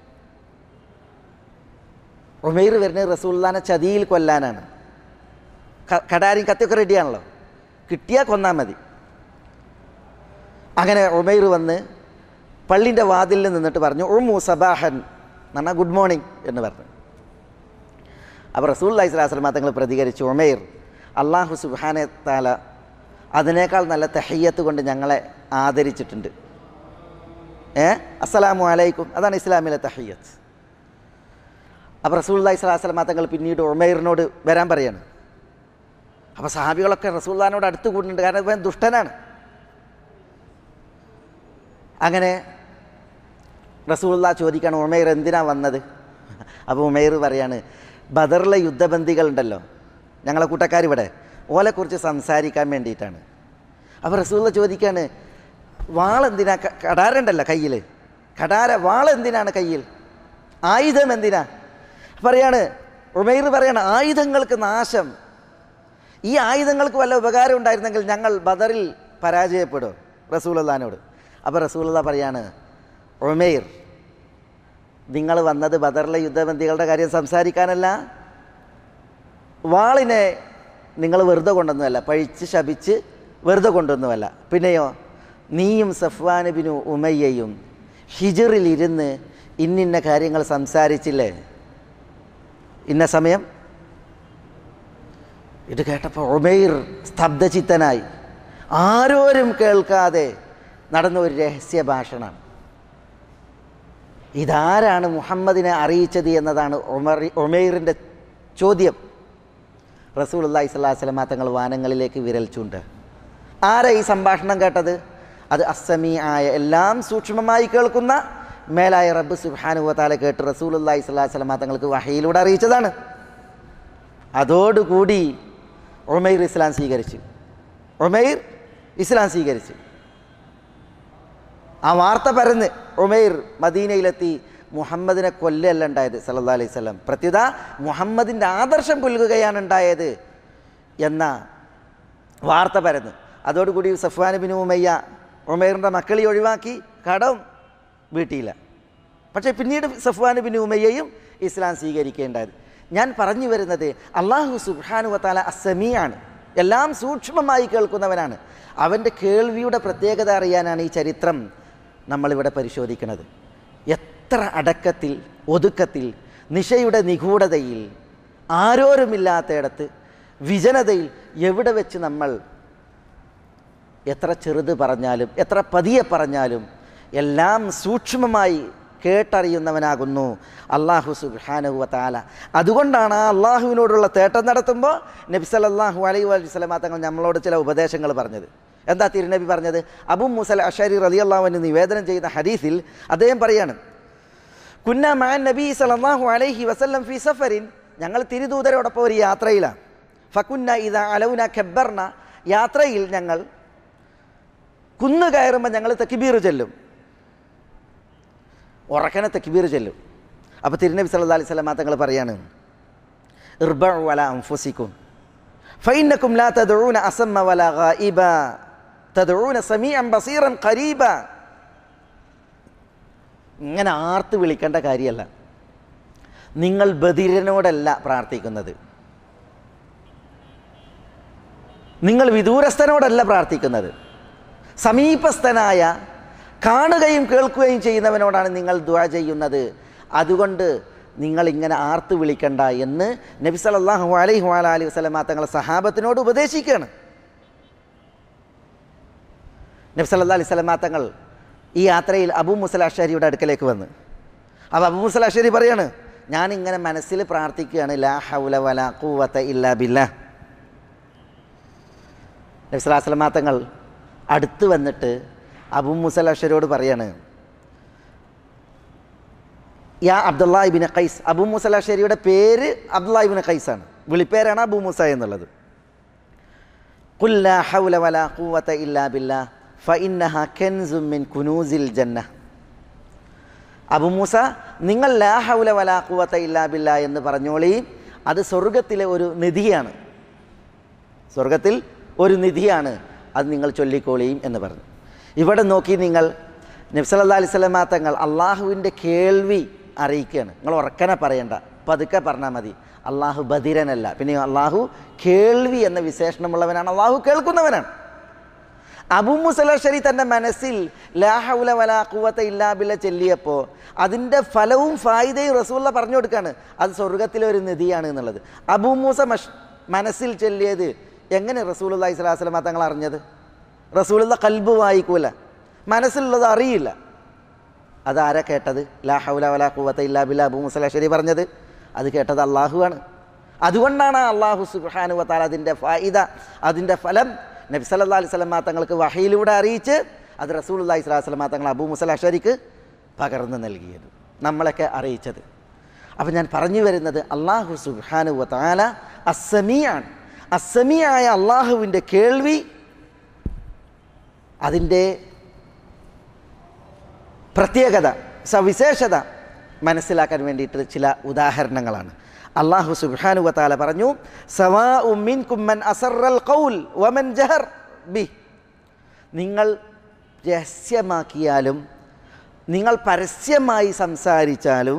ഉമൈർ വരുന്നത് റസൂലുള്ളാഹിനെ ചതിയിൽ കൊല്ലാനാണ്. കടാരിയും കത്തിയൊക്കെ റെഡിയാണല്ലോ, കിട്ടിയാൽ കൊന്നാൽ മതി. അങ്ങനെ ഉമൈർ വന്ന് പള്ളിൻ്റെ വാതിലിൽ നിന്നിട്ട് പറഞ്ഞു, ഉമ്മു സബാഹൻ എന്ന് പറഞ്ഞാൽ ഗുഡ് മോർണിംഗ് എന്ന് പറഞ്ഞു. അപ്പോൾ റസൂലുള്ളാഹി സ്വല്ലല്ലാഹു അലൈഹി വസല്ലം തങ്ങൾ പ്രതികരിച്ചു, ഉമൈർ, അള്ളാഹു സുബ്ഹാനഹു വ തആല അതിനേക്കാൾ നല്ല തഹിയ്യത്ത് കൊണ്ട് ഞങ്ങളെ ആദരിച്ചിട്ടുണ്ട്. ഏ അസ്സലാമു അലൈക്കും, അതാണ് ഇസ്ലാമിലെ തഹിയ്യത്ത്. അപ്പോൾ റസൂലുള്ളാഹി സ്വല്ലല്ലാഹു അലൈഹി വസല്ലം തങ്ങൾ പിന്നീട് ഉമൈറിനോട് വരാൻ പറയാണ്. അപ്പോൾ സഹാബികളൊക്കെ റസൂലുള്ളാഹിനോട് അടുത്ത് കൂടുന്നുണ്ട്, കാരണം ഇവൻ ദുഷ്ടനാണ്. അങ്ങനെ റസൂലുള്ളാഹി ചോദിക്കുകയാണ്, ഉമൈർ എന്തിനാ വന്നത്? അപ്പോൾ ഉമൈർ പറയാണ്, ബദറിലെ യുദ്ധബന്ദികളുണ്ടല്ലോ, ഞങ്ങളെ കൂട്ടക്കാർ ഇവിടെ, ഓലെക്കുറിച്ച് സംസാരിക്കാൻ വേണ്ടിയിട്ടാണ്. അപ്പോൾ റസൂലുള്ളാഹി ചോദിക്കുകയാണ്, വാളെന്തിനാ? കടാരുണ്ടല്ലോ കയ്യിൽ, കടാര വാളെന്തിനാണ് കയ്യിൽ? ആയുധം എന്തിനാ? പറയാണ് ഉമൈർ പറയാണ്, ആയുധങ്ങൾക്ക് നാശം. ഈ ആയുധങ്ങൾക്ക് വല്ല ഉപകാരം ഉണ്ടായിരുന്നെങ്കിൽ ഞങ്ങൾ ബദറിൽ പരാജയപ്പെടും റസൂലുള്ളാഹിനോട്. അപ്പോൾ റസൂലുള്ളാഹി പറയാണ്, ഉമൈർ, നിങ്ങൾ വന്നത് ബദറിലെ യുദ്ധബന്ദികളുടെ കാര്യം സംസാരിക്കാനല്ല, വാളിനെ നിങ്ങൾ വെറുതെ കൊണ്ടൊന്നുമല്ല, പഴിച്ച് ശപിച്ച് വെറുതെ കൊണ്ടൊന്നുമല്ല. പിന്നെയോ, നീയും സഫ്വാൻ ബിൻ ഉമയ്യയും ഹിജറിലിരുന്ന് ഇന്നിന്ന കാര്യങ്ങൾ സംസാരിച്ചില്ലേ ഇന്ന സമയം? ഇത് കേട്ടപ്പോൾ ഉമൈർ സ്തബ്ധചിത്തനായി. ആരോരും കേൾക്കാതെ നടന്ന ഒരു രഹസ്യ ഭാഷണമാണ്. ഇതാരാണ് മുഹമ്മദിനെ അറിയിച്ചത് എന്നതാണ് ഉമർ ഉമൈറിൻ്റെ ചോദ്യം. റസൂലുള്ളാഹി സ്വല്ലല്ലാഹു അലൈഹി വസല്ലം തങ്ങൾ വാനങ്ങളിലേക്ക് വിരൽ ചൂണ്ട്. ആരാ ഈ സംഭാഷണം കേട്ടത്? അത് അസ്സമീ ആയ, എല്ലാം സൂക്ഷ്മമായി കേൾക്കുന്ന മേലായ റബ്ബ് സുബ്ഹാനഹു വ തആല കേട്ട് റസൂലുള്ളാഹി സ്വല്ലല്ലാഹു അലൈഹി വസല്ലം തങ്ങൾക്ക് വഹയിലൂടെ അറിയിച്ചതാണ്. അതോടുകൂടി ഉമൈർ ഇസ്ലാം സ്വീകരിച്ചു. ഉമൈർ ഇസ്ലാം സ്വീകരിച്ചു. ആ വാർത്ത പരന്ന് ഉമൈർ മദീനയിലെത്തി. മുഹമ്മദിനെ കൊല്ലല്ല ഉണ്ടായത് സല്ലല്ലാഹു അലൈഹി വസല്ലം, പ്രത്യുത മുഹമ്മദിൻ്റെ ആദർശം പുൽകുകയാണ് ഉണ്ടായത് എന്ന വാർത്ത പരന്ന്. അതോടുകൂടി സഫ്വാൻ ബിൻ ഉമയ്യ ഉമൈറിൻ്റെ മക്കളെ ഒഴിവാക്കി, കടം വീട്ടിയില്ല. പക്ഷേ പിന്നീട് സഫ്വാൻ ബിൻ ഉമയ്യയും ഇസ്ലാം സ്വീകരിക്കേണ്ടത്. ഞാൻ പറഞ്ഞു വരുന്നത്, അള്ളാഹു സുബ്ഹാനഹു വ തആല അസ്സമീഅാണ്, എല്ലാം സൂക്ഷ്മമായി കേൾക്കുന്നവനാണ്. അവൻ്റെ കേൾവിയുടെ പ്രത്യേകത അറിയാനാണ് ഈ ചരിത്രം നമ്മളിവിടെ പരിശോധിക്കുന്നത്. എത്ര അടക്കത്തിൽ, ഒതുക്കത്തിൽ, നിശയുടെ നിഗൂഢതയിൽ, ആരോരുമില്ലാത്തയിടത്ത്, വിജനതയിൽ, എവിടെ വെച്ച് നമ്മൾ എത്ര ചെറുത് പറഞ്ഞാലും എത്ര പതിയെ പറഞ്ഞാലും എല്ലാം സൂക്ഷ്മമായി കേട്ടറിയുന്നവനാകുന്നു അല്ലാഹു സുബ്ഹാനഹു വ തആല. അതുകൊണ്ടാണ് ആ അള്ളാഹുവിനോടുള്ള തേട്ടം നടത്തുമ്പോൾ നബി സല്ലല്ലാഹു അലൈഹി വസല്ലമ തങ്ങൾ നമ്മളോട് ചില ഉപദേശങ്ങൾ പറഞ്ഞത്. എന്താ തിരുനബി പറഞ്ഞത്? അബൂ മൂസൽ അശ്അരി റളിയല്ലാഹു അൻഹു നിവേദനം ചെയ്യുന്ന ഹദീസിൽ അദ്ദേഹം പറയാണ്, കുന്ന മഅൻ നബി സല്ലല്ലാഹു അലൈഹി വസല്ലം ഫീ സഫറിൻ, ഞങ്ങൾ തിരുദൂതരോടൊപ്പം ഒരു യാത്രയിലാണ്. ഫകുന്ന ഇദാ അലൗന കബ്ബർന, യാത്രയിൽ ഞങ്ങൾ കുന്ന് കയറുമ്പോൾ ഞങ്ങൾ തക്ബീർ ചൊല്ലും, ഉറക്കനെ തക്ബീർ ചൊല്ലും. അപ്പോൾ തിരുനബി സല്ലല്ലാഹു അലൈഹി വസല്ലം തങ്ങൾ പറയാണ്, ഇർബഉ അലാ അൻഫുസികും ഫഇന്നകും ലാ തദ്ഊന അസമ്മ വലാ ഗായിബ തദ്ഊന സമീഅൻ ബസീറൻ ഖരീബ. ഇങ്ങനെ ആർത്ത് വിളിക്കേണ്ട കാര്യമല്ല. നിങ്ങൾ ബധിരനോടല്ല പ്രാർത്ഥിക്കുന്നത്, നിങ്ങൾ വിദൂരസ്ഥനോടല്ല പ്രാർത്ഥിക്കുന്നത്, സമീപസ്ഥനായ കാണുകയും കേൾക്കുകയും ചെയ്യുന്നവനോടാണ് നിങ്ങൾ ദുആ ചെയ്യുന്നത്. അതുകൊണ്ട് നിങ്ങളിങ്ങനെ ആർത്ത് വിളിക്കണ്ട എന്ന് നബി സല്ലല്ലാഹു അലൈഹി വഅലിഹി വസല്ലമ തങ്ങൾ സഹാബത്തിനോട് ഉപദേശിക്കുകയാണ്. നബി സല്ലല്ലാഹു അലൈഹി വസല്ലമ തങ്ങൾ ഈ യാത്രയിൽ അബൂ മൂസൽ അശ്അരിയുടെ അടുക്കലേക്ക് വന്ന്, അപ്പോൾ അബൂ മൂസൽ അശ്അരി പറയാണ്, ഞാനിങ്ങനെ മനസ്സിൽ പ്രാർത്ഥിക്കുകയാണ്, ലാ ഹൗല വലാ ഖുവത ഇല്ലാ ബില്ലാഹ്. നബി സല്ലല്ലാഹു അലൈഹി വസല്ലമ തങ്ങൾ അടുത്ത് വന്നിട്ട് അബൂ മൂസൽ അശ്അരിയോട് പറയാണ്, യാ അബ്ദുല്ലാഹ് ഇബ്നു ഖൈസ്. അബൂ മൂസൽ അശ്അരിയുടെ പേര് അബ്ദുല്ലാഹ് ഇബ്നു ഖൈസ് ആണ്, വിളിപ്പേരാണ് അബൂ മൂസ എന്നുള്ളത്. ഖുൽ ലാ ഹൗല വലാ ഖുവത ഇല്ലാ ബില്ലാഹ് ഫഇന്നഹാ കൻസും മിൻ കുനൂസിൽ ജന്ന. അബൂ മൂസ, നിങ്ങൾ ലാ ഹൗല വലാ ഖുവത ഇല്ലാ ബില്ലാഹ് എന്ന് പറഞ്ഞോളി, അത് സ്വർഗത്തിലെ ഒരു നിധിയാണ്, സ്വർഗത്തിൽ ഒരു നിധിയാണ്, അത് നിങ്ങൾ ചൊല്ലിക്കോളിയും എന്ന് പറഞ്ഞു. ഇവിടെ നോക്കി നിങ്ങൾ, നബി സല്ലല്ലാഹു അലൈഹി വസല്ലമ തങ്ങൾ അള്ളാഹുവിൻ്റെ കേൾവി അറിയിക്കുകയാണ്. നിങ്ങൾ ഉറക്കനെ പറയണ്ട, പതുക്കെ പറഞ്ഞാൽ മതി. അള്ളാഹു ബധിരനല്ല, പിന്നെ അള്ളാഹു കേൾവി എന്ന വിശേഷണമുള്ളവനാണ്, അള്ളാഹു കേൾക്കുന്നവനാണ്. അബൂ മൂസൽ അശ്അരി തൻ്റെ മനസ്സിൽ ലാ ഹൗല വലാ ഖുവത ഇല്ലാ ബില്ലാഹ് ചൊല്ലിയപ്പോൾ അതിൻ്റെ ഫലവും ഫായിദയും റസൂലുള്ള പറഞ്ഞു കൊടുക്കുകയാണ്, അത് സ്വർഗത്തിലെ ഒരു നിധിയാണ് എന്നുള്ളത്. അബൂ മൂസ മഷ് മനസ്സിൽ ചൊല്ലിയത് എങ്ങനെ റസൂലുള്ളാഹി സ്വല്ലല്ലാഹു അലൈഹി വസല്ലം തങ്ങൾ അറിഞ്ഞത്? റസൂലുള്ള ഖൽബ് വായിക്കൂല, മനസ്സിലുള്ളത് അറിയില്ല. അതാരാ കേട്ടത്? ലാ ഹൗല വലാ ഖുവത ഇല്ലാ ബില്ലാഹ് അബൂ മൂസൽ അശ്അരി പറഞ്ഞത്, അത് കേട്ടത് അള്ളാഹുവാണ്. അതുകൊണ്ടാണ് അള്ളാഹു സുബ്ഹാനഹു വ തആല അതിൻ്റെ ഫായിദ, അതിൻ്റെ ഫലം നബി സല്ലല്ലാഹു അലൈഹി വസല്ലം തങ്ങൾക്ക് വഹയിലൂടെ അറിയിച്ച് അത് റസൂലുള്ളാഹി സ്വല്ലല്ലാഹു അലൈഹി വസല്ലം തങ്ങൾ അബൂ മൂസൽ അശ്അരിക്ക് പകർന്നു നൽകിയത്, നമ്മളൊക്കെ അറിയിച്ചത്. അപ്പം ഞാൻ പറഞ്ഞു വരുന്നത്, അള്ളാഹു സുബ്ഹാനഹു വ തആല അസ്സമീഅാണ്. അസ്സമീഅായ അള്ളാഹുവിൻ്റെ കേൾവി, അതിൻ്റെ പ്രത്യേകത, സവിശേഷത മനസ്സിലാക്കാൻ വേണ്ടിയിട്ട് ചില ഉദാഹരണങ്ങളാണ്. അല്ലാഹു സുബ്ഹാനഹു വ തആല പറഞ്ഞു, സവാഉ മിൻകും മൻ അസറൽ ഖൗൽ വമൻ ജഹർ ബി. നിങ്ങൾ രഹസ്യമാക്കിയാലും നിങ്ങൾ പരസ്യമായി സംസാരിച്ചാലും,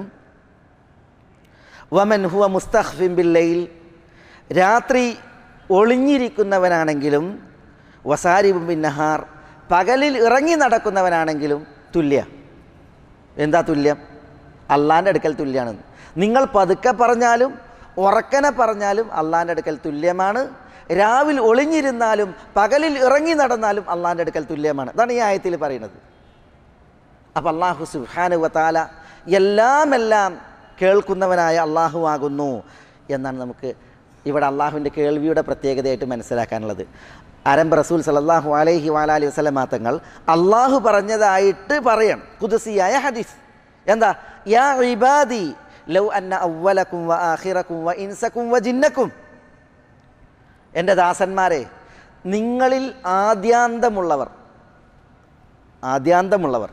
വമൻ ഹുവ മുസ്തഖ്ഫിൻ ബില്ലൈൽ, രാത്രി ഒളിഞ്ഞിരിക്കുന്നവനാണെങ്കിലും, വസാരിബും ബിന്നഹാർ, പകലിൽ ഇറങ്ങി നടക്കുന്നവനാണെങ്കിലും തുല്യ. എന്താ തുല്യം? അള്ളാൻ്റെ അടുക്കൽ തുല്യമാണ്. നിങ്ങൾ പതുക്കെ പറഞ്ഞാലും ഉറക്കനെ പറഞ്ഞാലും അള്ളാൻ്റെ അടുക്കൽ തുല്യമാണ്. രാവിലെ ഒളിഞ്ഞിരുന്നാലും പകലിൽ ഇറങ്ങി നടന്നാലും അള്ളാൻ്റെ അടുക്കൽ തുല്യമാണ്. അതാണ് ഈ ആയത്തിൽ പറയുന്നത്. അപ്പം അല്ലാഹു സുബ്ഹാനഹു വ തആല എല്ലാം എല്ലാം കേൾക്കുന്നവനായ അള്ളാഹു ആകുന്നു എന്നാണ് നമുക്ക് ഇവിടെ അള്ളാഹുവിൻ്റെ കേൾവിയുടെ പ്രത്യേകതയായിട്ട് മനസ്സിലാക്കാനുള്ളത്. ആരംഭ റസൂൽ സല്ലല്ലാഹു അലൈഹി വഅലിഹി വസല്ലം തങ്ങൾ അള്ളാഹു പറഞ്ഞതായിട്ട് പറയണം, ഖുദ്സിയായ ഹദീസ്. എന്താ? യാ ഇബാദി ലൗ അന്ന അവ്വലക്കും വ ആഖിറക്കും വ ഇൻസക്കും വ ജിന്നക്കും. എൻ്റെ ദാസന്മാരെ, നിങ്ങളിൽ ആദ്യാന്തമുള്ളവർ ആദ്യാന്തമുള്ളവർ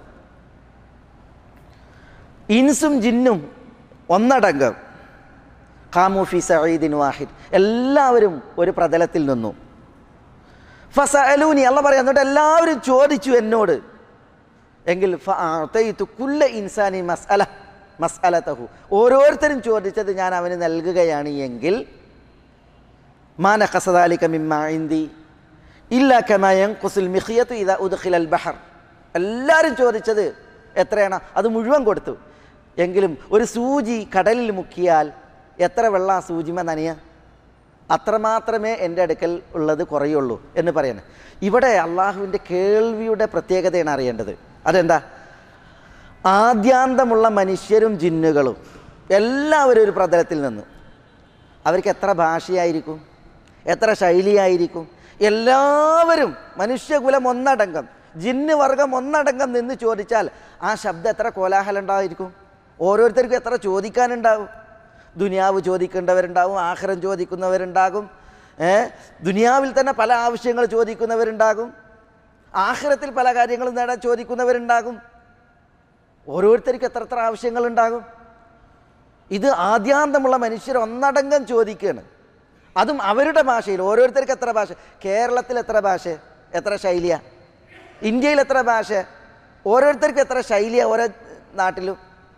ഇൻസും ജിന്നും ഒന്നടങ്കം, ഖാമു ഫി സഈദിൻ വാഹിദ്, എല്ലാവരും ഒരു പ്രതലത്തിൽ നിന്നു. ഫസഅലൂനി, അല്ലാഹ് പറയാം, എന്നിട്ട് എല്ലാവരും ചോദിച്ചു എന്നോട്, എങ്കിൽ ഫഅഅതൈതു കുല്ല ഇൻസാനി മസ്അല മസ്അലതഹു, ഓരോരുത്തരും ചോദിച്ചത് ഞാൻ അവന് നൽകുകയാണ് എങ്കിൽ, മാ നഖസ ദാലിക മിമ്മാ ഇൻദി ഇല്ലാ കമാ യൻഖുസുൽ മിഖ്യതു ഇദാ ഉദ്ഖിലൽ ബഹർ. എല്ലാവരും ചോദിച്ചത് എത്രയാണ് അത് മുഴുവൻ കൊടുത്തു. എങ്കിലും ഒരു സൂചി കടലിൽ മുക്കിയാൽ എത്ര വെള്ളം ആ സൂചിമ നനയ? അത്രമാത്രമേ എൻ്റെ അടുക്കൽ ഉള്ളത് കുറയുള്ളൂ എന്ന് പറയണം. ഇവിടെ അള്ളാഹുവിൻ്റെ കേൾവിയുടെ പ്രത്യേകതയാണ് അറിയേണ്ടത്. അതെന്താ? ആദ്യാന്തമുള്ള മനുഷ്യരും ജിന്നുകളും എല്ലാവരും ഒരു പ്രതലത്തിൽ നിന്നു. അവർക്ക് എത്ര ഭാഷയായിരിക്കും, എത്ര ശൈലിയായിരിക്കും? എല്ലാവരും മനുഷ്യകുലം ഒന്നടങ്കം, ജിന്ന് വർഗം ഒന്നടങ്കം നിന്ന് ചോദിച്ചാൽ ആ ശബ്ദം എത്ര കോലാഹലം ഉണ്ടായിരിക്കും? ഓരോരുത്തർക്കും എത്ര ചോദിക്കാനുണ്ടാവും? ദുനിയാവ് ചോദിക്കേണ്ടവരുണ്ടാവും, ആഖിറം ചോദിക്കുന്നവരുണ്ടാകും, ഏഹ് ദുനിയാവിൽ തന്നെ പല ആവശ്യങ്ങൾ ചോദിക്കുന്നവരുണ്ടാകും, ആഖിറത്തിൽ പല കാര്യങ്ങളും നേടാൻ ചോദിക്കുന്നവരുണ്ടാകും. ഓരോരുത്തർക്കും എത്ര എത്ര ആവശ്യങ്ങളുണ്ടാകും. ഇത് ആദ്യാന്തമുള്ള മനുഷ്യർ ഒന്നടങ്കം ചോദിക്കുകയാണ്, അതും അവരുടെ ഭാഷയിൽ. ഓരോരുത്തർക്ക് എത്ര ഭാഷ? കേരളത്തിൽ എത്ര ഭാഷ, എത്ര ശൈലിയ? ഇന്ത്യയിൽ എത്ര ഭാഷ? ഓരോരുത്തർക്കും എത്ര ശൈലിയ ഓരോ നാട്ടിലും.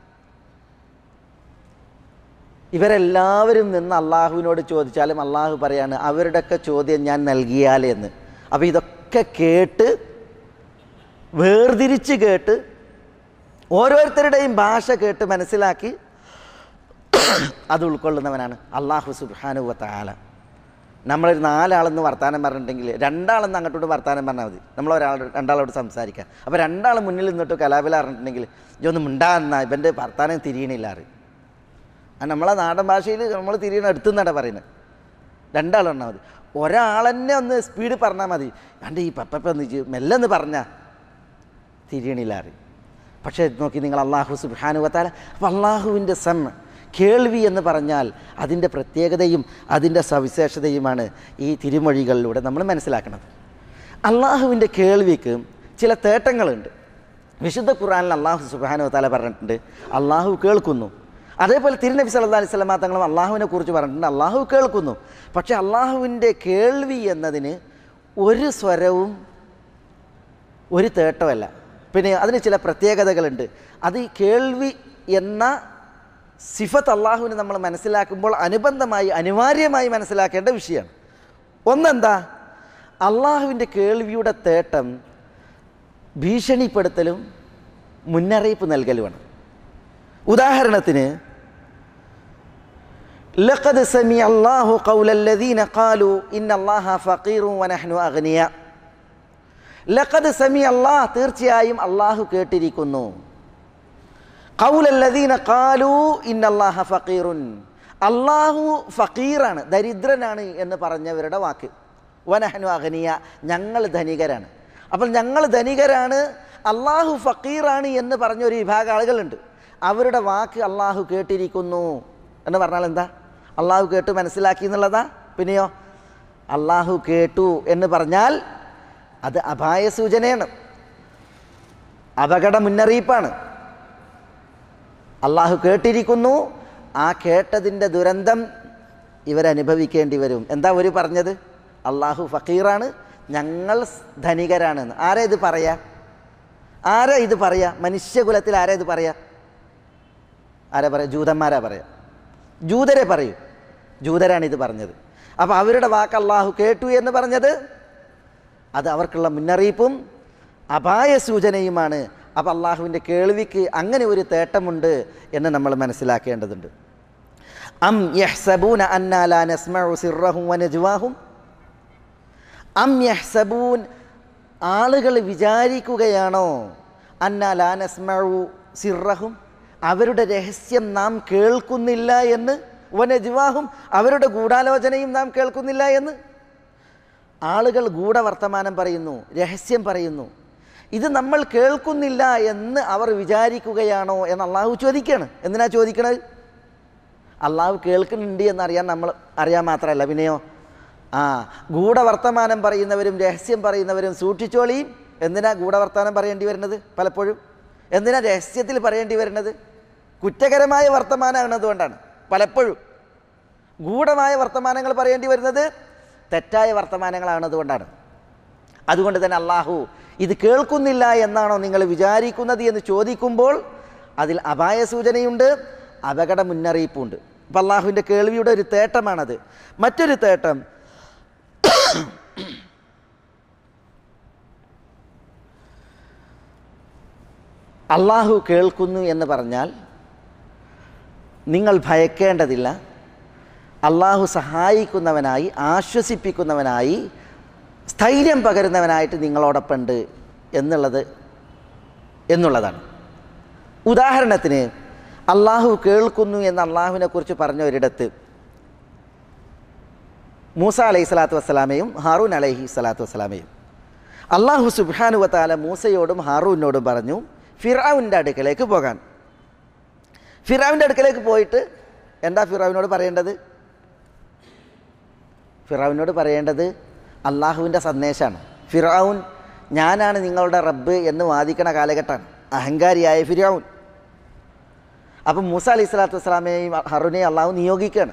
ഇവരെല്ലാവരും നിന്ന് അള്ളാഹുവിനോട് ചോദിച്ചാലും അള്ളാഹു പറയാണ് അവരുടെയൊക്കെ ചോദ്യം ഞാൻ നൽകിയാലേ എന്ന്. അപ്പോൾ ഇതൊക്കെ കേട്ട് വേർതിരിച്ച് കേട്ട് ഓരോരുത്തരുടെയും ഭാഷ കേട്ട് മനസ്സിലാക്കി അത് ഉൾക്കൊള്ളുന്നവനാണ് അള്ളാഹു സുബ്ഹാനഹു വ തആല. നമ്മളൊരു നാലാളെന്ന് വർത്താനം പറഞ്ഞിട്ടുണ്ടെങ്കിൽ രണ്ടാളെന്ന് അങ്ങോട്ടോട്ട് വർത്താനം പറഞ്ഞാൽ മതി. നമ്മളൊരാൾ രണ്ടാളോട് സംസാരിക്കാം. അപ്പോൾ രണ്ടാൾ മുന്നിൽ നിന്നിട്ട് കലാപില പറഞ്ഞിട്ടുണ്ടെങ്കിൽ ഇതൊന്നും മിണ്ടാന്നാ ഇവൻ്റെ വർത്താനം തിരിയണില്ല അറിയും. നമ്മളെ നാടൻ ഭാഷയിൽ നമ്മൾ തിരിയണ എടുത്തുന്നട പറയുന്നത്. രണ്ടാൾ പറഞ്ഞാൽ മതി. ഒരാളെന്നെ ഒന്ന് സ്പീഡ് പറഞ്ഞാൽ മതി. എൻ്റെ ഈ പപ്പന്ന് മെല്ലെന്ന് പറഞ്ഞാൽ തിരിയണില്ല അറിയും. പക്ഷേ നോക്കി നിങ്ങൾ അള്ളാഹു സുബ്ഹാനഹു വ തആല. അപ്പോൾ അള്ളാഹുവിൻ്റെ സം, കേൾവി എന്ന് പറഞ്ഞാൽ അതിൻ്റെ പ്രത്യേകതയും അതിൻ്റെ സവിശേഷതയുമാണ് ഈ തിരുമൊഴികളിലൂടെ നമ്മൾ മനസ്സിലാക്കുന്നത്. അള്ളാഹുവിൻ്റെ കേൾവിക്ക് ചില തേട്ടങ്ങളുണ്ട്. വിശുദ്ധ ഖുർആനിൽ അള്ളാഹു സുബ്ഹാനഹു വ തആല പറഞ്ഞിട്ടുണ്ട് അള്ളാഹു കേൾക്കുന്നു. അതേപോലെ തിരുനബി സല്ലല്ലാഹു അലൈഹി വസല്ലം തങ്ങളും അള്ളാഹുവിനെ കുറിച്ച് പറഞ്ഞിട്ടുണ്ട് അള്ളാഹു കേൾക്കുന്നു. പക്ഷേ അള്ളാഹുവിൻ്റെ കേൾവി എന്നതിന് ഒരു സ്വരവും ഒരു തേട്ടമല്ല. പിന്നെ അതിന് ചില പ്രത്യേകതകളുണ്ട്. അത് ഈ കേൾവി എന്ന സിഫത്ത് അള്ളാഹുവിന് നമ്മൾ മനസ്സിലാക്കുമ്പോൾ അനുബന്ധമായി അനിവാര്യമായി മനസ്സിലാക്കേണ്ട വിഷയമാണ്. ഒന്നെന്താ? അള്ളാഹുവിൻ്റെ കേൾവിയുടെ തേട്ടം ഭീഷണിപ്പെടുത്തലും മുന്നറിയിപ്പ് നൽകലുമാണ്. ഉദാഹരണത്തിന് ലഖദ് സമിഅ അല്ലാഹു ഖൗലല്ലദീന ഖാലു ഇന്നല്ലാഹ ഫഖീറു വനഹ്നു അഗ്നിയ. ലഖദ് സമിഅ അല്ലാഹ്, തീർച്ചയായും അള്ളാഹു കേട്ടിരിക്കുന്നു. ഖൗലല്ലദീന ഖാലു ഇന്നല്ലാഹ ഫഖീറുൻ, അള്ളാഹു ഫഖീറാണ്, ദരിദ്രനാണ് എന്ന് പറഞ്ഞവരുടെ വാക്ക്. വനഹ്നു അഗ്നിയ, ഞങ്ങൾ ധനികരാണ്. അപ്പോൾ ഞങ്ങൾ ധനികരാണ്, അള്ളാഹു ഫഖീറാണ് എന്ന് പറഞ്ഞൊരു വിഭാഗം ആളുകളുണ്ട്. അവരുടെ വാക്ക് അള്ളാഹു കേട്ടിരിക്കുന്നു എന്ന് പറഞ്ഞാൽ എന്താ? അള്ളാഹു കേട്ടു മനസ്സിലാക്കി എന്നുള്ളതാ. പിന്നെയോ അള്ളാഹു കേട്ടു എന്ന് പറഞ്ഞാൽ അത് അപായ സൂചനയാണ്, അപകട മുന്നറിയിപ്പാണ്. അള്ളാഹു കേട്ടിരിക്കുന്നു, ആ കേട്ടതിൻ്റെ ദുരന്തം ഇവരനുഭവിക്കേണ്ടി വരും. എന്താ ഒരു പറഞ്ഞത്? അള്ളാഹു ഫഖീറാണ്, ഞങ്ങൾ ധനികരാണെന്ന്. ആരാ ഇത് പറയാ? ആരാ ഇത് പറയാ? മനുഷ്യകുലത്തിൽ ആരാ ഇത് പറയാ? ആരാ പറയാ? ജൂതന്മാരാ പറയാ. ജൂതരെ പറയൂ, ജൂതരാണ് ഇത് പറഞ്ഞത്. അപ്പോൾ അവരുടെ വാക്ക് അള്ളാഹു കേട്ടു എന്ന് പറഞ്ഞത് അത് അവർക്കുള്ള മുന്നറിയിപ്പും അപായ സൂചനയുമാണ്. അപ്പോൾ അള്ളാഹുവിൻ്റെ കേൾവിക്ക് അങ്ങനെ ഒരു തേട്ടമുണ്ട് എന്ന് നമ്മൾ മനസ്സിലാക്കേണ്ടതുണ്ട്. അം യഹ്സബൂന അന്നാ ലാ നസ്മഉ സിർറഹും വനജ്വാഹും. അം യഹ്സബൂൻ, ആളുകൾ വിചാരിക്കുകയാണോ, അന്നാ ലാ നസ്മഉ സിർറഹും, അവരുടെ രഹസ്യം നാം കേൾക്കുന്നില്ല എന്ന്, വനജ്വാഹും, അവരുടെ ഗൂഢാലോചനയും നാം കേൾക്കുന്നില്ല എന്ന്. ആളുകൾ ഗൂഢവർത്തമാനം പറയുന്നു, രഹസ്യം പറയുന്നു, ഇത് നമ്മൾ കേൾക്കുന്നില്ല എന്ന് അവർ വിചാരിക്കുകയാണോ എന്ന് അള്ളാഹു ചോദിക്കുകയാണ്. എന്തിനാ ചോദിക്കണത്? അള്ളാഹു കേൾക്കുന്നുണ്ട് എന്നറിയാൻ നമ്മൾ അറിയാൻ മാത്രമല്ല, പിന്നെയോ ആ ഗൂഢവർത്തമാനം പറയുന്നവരും രഹസ്യം പറയുന്നവരും സൂക്ഷിച്ചോളിയും. എന്തിനാ ഗൂഢവർത്തമാനം പറയേണ്ടി വരുന്നത്? പലപ്പോഴും എന്തിനാ രഹസ്യത്തിൽ പറയേണ്ടി വരുന്നത്? കുറ്റകരമായ വർത്തമാനമാണതുകൊണ്ടാണ്. പലപ്പോഴും ഗൂഢമായ വർത്തമാനങ്ങൾ പറയേണ്ടി വരുന്നത് തെറ്റായ വർത്തമാനങ്ങളാണതുകൊണ്ടാണ്. അതുകൊണ്ട് തന്നെ അള്ളാഹു ഇത് കേൾക്കുന്നില്ല എന്നാണോ നിങ്ങൾ വിചാരിക്കുന്നത് എന്ന് ചോദിക്കുമ്പോൾ അതിൽ അപായ സൂചനയുണ്ട്, അപകട മുന്നറിയിപ്പുണ്ട്. അപ്പം അള്ളാഹുവിൻ്റെ കേൾവിയുടെ ഒരു തേട്ടമാണത്. മറ്റൊരു തേട്ടം അള്ളാഹു കേൾക്കുന്നു എന്ന് പറഞ്ഞാൽ നിങ്ങൾ ഭയക്കേണ്ടതില്ല. അള്ളാഹു സഹായിക്കുന്നവനായി, ആശ്വസിപ്പിക്കുന്നവനായി, സ്ഥൈര്യം പകരുന്നവനായിട്ട് നിങ്ങളോടൊപ്പമുണ്ട് എന്നുള്ളത് എന്നുള്ളതാണ്. ഉദാഹരണത്തിന് അള്ളാഹു കേൾക്കുന്നു എന്ന് അള്ളാഹുവിനെ കുറിച്ച് പറഞ്ഞ ഒരിടത്ത് മൂസ അലൈഹി സ്വലാത്തു വസ്സലാമയും ഹാറൂൻ അലൈഹി സ്വലാത്തു വസ്സലാമയും അള്ളാഹു സുബ്ഹാനഹു വ തആല മൂസയോടും ഹാറൂനോടും പറഞ്ഞു ഫിർഔൻ്റെ അടുക്കലേക്ക് പോകാൻ. ഫിർഔൻ്റെ അടുക്കലേക്ക് പോയിട്ട് എന്താ ഫിർഔനോട് പറയേണ്ടത്? ഫിർഔനോട് പറയേണ്ടത് അള്ളാഹുവിൻ്റെ സന്ദേശമാണ്. ഫിർഔൻ ഞാനാണ് നിങ്ങളുടെ റബ്ബ് എന്ന് വാദിക്കണ കാലഘട്ടമാണ്, അഹങ്കാരിയായ ഫിർഔൻ. അപ്പം മൂസ അലൈഹി സ്വലാത്തു വസ്സലാമയെയും ഹാറൂനെയും അള്ളാഹു നിയോഗിക്കുകയാണ്.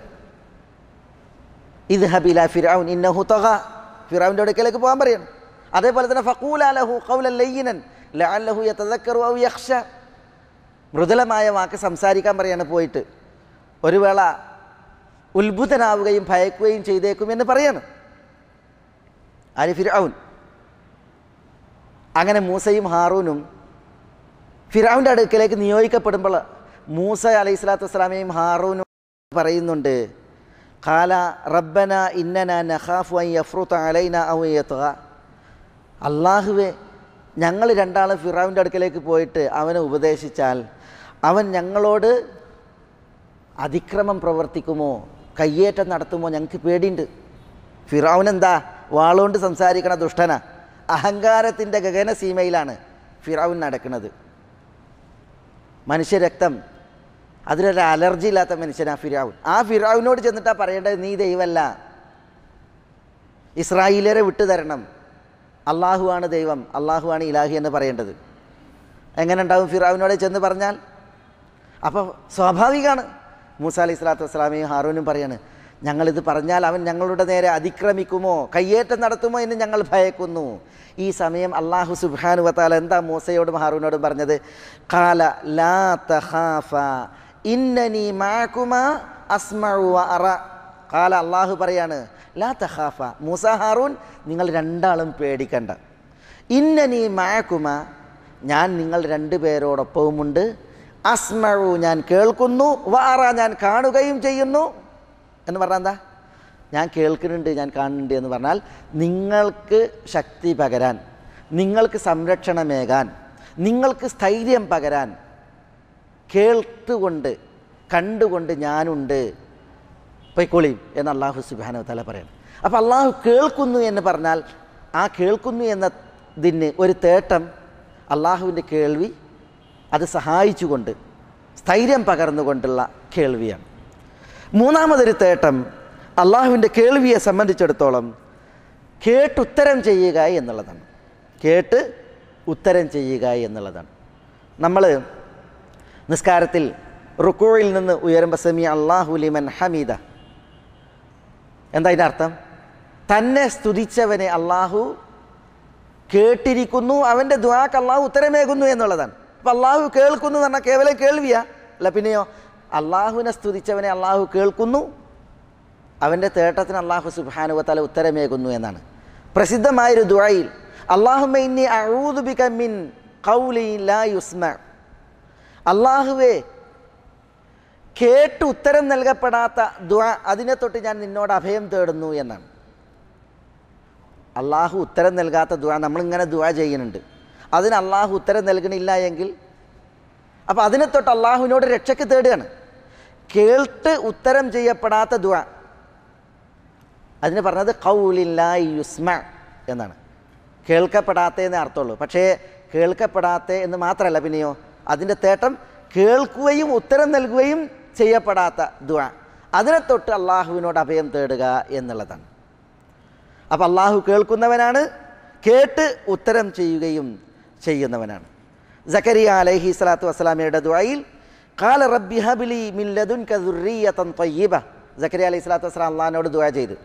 ഇദ്ഹബ് ഇലാ ഫിർഔൻ ഇന്നഹു തഗ, ഫിർഔൻ്റെ അടുക്കലേക്ക് പോകാൻ പറയണം. അതേപോലെ തന്നെ ഫഖൂലാ ലഹു ഖൗലൻ ലയ്യിനൻ ലഅല്ലഹു യതദക്കറു ഔ യഖ്ശ, മൃദുലമായ വാക്ക് സംസാരിക്കാൻ പറയാണ്. പോയിട്ട് ഒരു വേള ഉത്ഭുതനാവുകയും ഭയക്കുകയും ചെയ്തേക്കും എന്ന് പറയാണ് ആര്? ഫിർഔൻ. അങ്ങനെ മൂസയും ഹാറൂനും ഫിർഔൻ്റെ അടുക്കലേക്ക് നിയോഗിക്കപ്പെടുമ്പോൾ മൂസ അലൈഹി സ്വലാത്തു വസ്സലാമയും ഹാറൂനും പറയുന്നുണ്ട്, ഖാല റബ്ബന ഇന്നനാ നഖാഫു അൻ യഫ്റുത അലൈനാ ഔ യത്ഗ, അള്ളാഹുവേ ഞങ്ങൾ രണ്ടാളും ഫിർഔൻ്റെ അടുക്കലേക്ക് പോയിട്ട് അവനെ ഉപദേശിച്ചാൽ അവൻ ഞങ്ങളോട് അതിക്രമം പ്രവർത്തിക്കുമോ, കയ്യേറ്റം നടത്തുമോ, ഞങ്ങൾക്ക് പേടിയുണ്ട്. ഫിർഔൻ എന്താ വാളുകൊണ്ട് സംസാരിക്കണ ദുഷ്ടന, അഹങ്കാരത്തിൻ്റെ ഗഗനസീമയിലാണ് ഫിർഔൻ നടക്കുന്നത്. മനുഷ്യരക്തം അതിലൊരു അലർജി ഇല്ലാത്ത മനുഷ്യനാ ഫിർഔൻ. ആ ഫിർഔനോട് ചെന്നിട്ടാ പറയേണ്ടത് നീ ദൈവമല്ല, ഇസ്രായേലരെ വിട്ടുതരണം, അള്ളാഹുവാണ് ദൈവം, അള്ളാഹുവാണ് ഇലാഹി എന്ന് പറയേണ്ടത്. എങ്ങനെ ഉണ്ടാവും ഫിർഔനോട് ചെന്ന് പറഞ്ഞാൽ? അപ്പോൾ സ്വാഭാവികമാണ് മൂസ അലൈഹി സ്വലാത്തു വസ്സലാമയും ഹാറൂനും പറയാണ്, ഞങ്ങളിത് പറഞ്ഞാൽ അവൻ ഞങ്ങളുടെ നേരെ അതിക്രമിക്കുമോ, കയ്യേറ്റം നടത്തുമോ എന്ന് ഞങ്ങൾ ഭയക്കുന്നു. ഈ സമയം അള്ളാഹു സുബ്ഹാനഹു വ തആല എന്താ മൂസയോടും ഹാറൂനോടും പറഞ്ഞത്? ഖാല ലാ തഖാഫ ഇന്നനി മഅകുമാ അസ്മഉ വ അറ. ഖാല അള്ളാഹു പറയാണ്, ലാ തഖാഫ, മൂസ ഹാറൂൻ നിങ്ങൾ രണ്ടാളും പേടിക്കണ്ട. ഇന്നനി മഅകുമാ, ഞാൻ നിങ്ങൾ രണ്ടു പേരോടൊപ്പവുമുണ്ട്. അസ്മഉ, ഞാൻ കേൾക്കുന്നു, വ അറ, ഞാൻ കാണുകയും ചെയ്യുന്നു. എന്ന് പറഞ്ഞാൽ എന്താ? ഞാൻ കേൾക്കുന്നുണ്ട്, ഞാൻ കാണുന്നുണ്ട് എന്ന് പറഞ്ഞാൽ നിങ്ങൾക്ക് ശക്തി പകരാൻ, നിങ്ങൾക്ക് സംരക്ഷണമേകാൻ, നിങ്ങൾക്ക് സ്ഥൈര്യം പകരാൻ കേൾത്തുകൊണ്ട് കണ്ടുകൊണ്ട് ഞാനുണ്ട്, പൊയ്ക്കോളിയും എന്ന് അള്ളാഹു സുബ്ഹാനഹു വ തആല പറയണം. അപ്പോൾ അള്ളാഹു കേൾക്കുന്നു എന്ന് പറഞ്ഞാൽ ആ കേൾക്കുന്നു എന്നതിന് ഒരു തേട്ടം അള്ളാഹുവിൻ്റെ കേൾവി അത് സഹായിച്ചുകൊണ്ട് സ്ഥൈര്യം പകർന്നുകൊണ്ടുള്ള കേൾവിയാണ്. മൂന്നാമതൊരു തേട്ടം അള്ളാഹുവിൻ്റെ കേൾവിയെ സംബന്ധിച്ചിടത്തോളം കേട്ടുത്തരം ചെയ്യുക എന്നുള്ളതാണ്. കേട്ട് ഉത്തരം ചെയ്യുക എന്നുള്ളതാണ്. നമ്മൾ നിസ്കാരത്തിൽ റുക്കൂയിൽ നിന്ന് ഉയരുമ്പോൾ സമി അല്ലാഹു ലിമൻ ഹമീദ, എന്താ അതിൻ്റെ അർത്ഥം? തന്നെ സ്തുതിച്ചവനെ അള്ളാഹു കേട്ടിരിക്കുന്നു, അവൻ്റെ ദുആക്ക് അള്ളാഹു ഉത്തരമേകുന്നു എന്നുള്ളതാണ്. അപ്പം അള്ളാഹു കേൾക്കുന്നു എന്ന് പറഞ്ഞാൽ കേവലം കേൾവിയാ അല്ല, പിന്നെയോ അള്ളാഹുവിനെ സ്തുതിച്ചവനെ അള്ളാഹു കേൾക്കുന്നു, അവൻ്റെ തേട്ടത്തിന് അള്ളാഹു സുബ്ഹാനഹു വ തആല ഉത്തരമേകുന്നു എന്നാണ്. പ്രസിദ്ധമായൊരു ദുആയിൽ അല്ലാഹുമ്മ ഇന്നി അഊദു ബിക മിൻ ഖൗലി ലാ യുസ്മഅ, അള്ളാഹുവേ കേട്ട് ഉത്തരം നൽകപ്പെടാത്ത ദുആ, അതിനെ തൊട്ട് ഞാൻ നിന്നോട് അഭയം തേടുന്നു എന്നാണ്. അള്ളാഹു ഉത്തരം നൽകാത്ത ദുആ നമ്മളിങ്ങനെ ദുആ ചെയ്യുന്നുണ്ട്, അതിന് അള്ളാഹു ഉത്തരം നൽകണില്ല എങ്കിൽ അപ്പോൾ അതിനെ തൊട്ട് അള്ളാഹുവിനോട് രക്ഷയ്ക്ക് തേടുകയാണ്. കേട്ട് ഉത്തരം ചെയ്യപ്പെടാത്ത ദുആ അതിന് പറഞ്ഞത് ഖൗലിൻ ലാ യുസ്മഅ എന്നാണ്. കേൾക്കപ്പെടാത്തതെന്നേ അർത്ഥമുള്ളൂ. പക്ഷേ കേൾക്കപ്പെടാത്ത എന്ന് മാത്രമല്ല, പിന്നെയോ അതിൻ്റെ തേട്ടം കേൾക്കുകയും ഉത്തരം നൽകുകയും ചെയ്യപ്പെടാത്ത ദുആ, അതിനെ തൊട്ട് അള്ളാഹുവിനോട് അഭയം തേടുക എന്നുള്ളതാണ്. അപ്പം അള്ളാഹു കേൾക്കുന്നവനാണ്, കേട്ട് ഉത്തരം ചെയ്യുകയും ചെയ്യുന്നവനാണ്. സക്കരിയ അലൈഹി സ്വലാത്തു വസ്സലാമയുടെ ദുആയിൽ ഖാല റബ്ബി ഹബ്ലി മിൻ ലദുൻക ദുർരിയ്യതൻ ത്വയ്യിബ, സക്കരിയ അലൈഹി സ്വലാത്തു വസ്സലാം അള്ളാഹിനോട് ദുആ ചെയ്തു.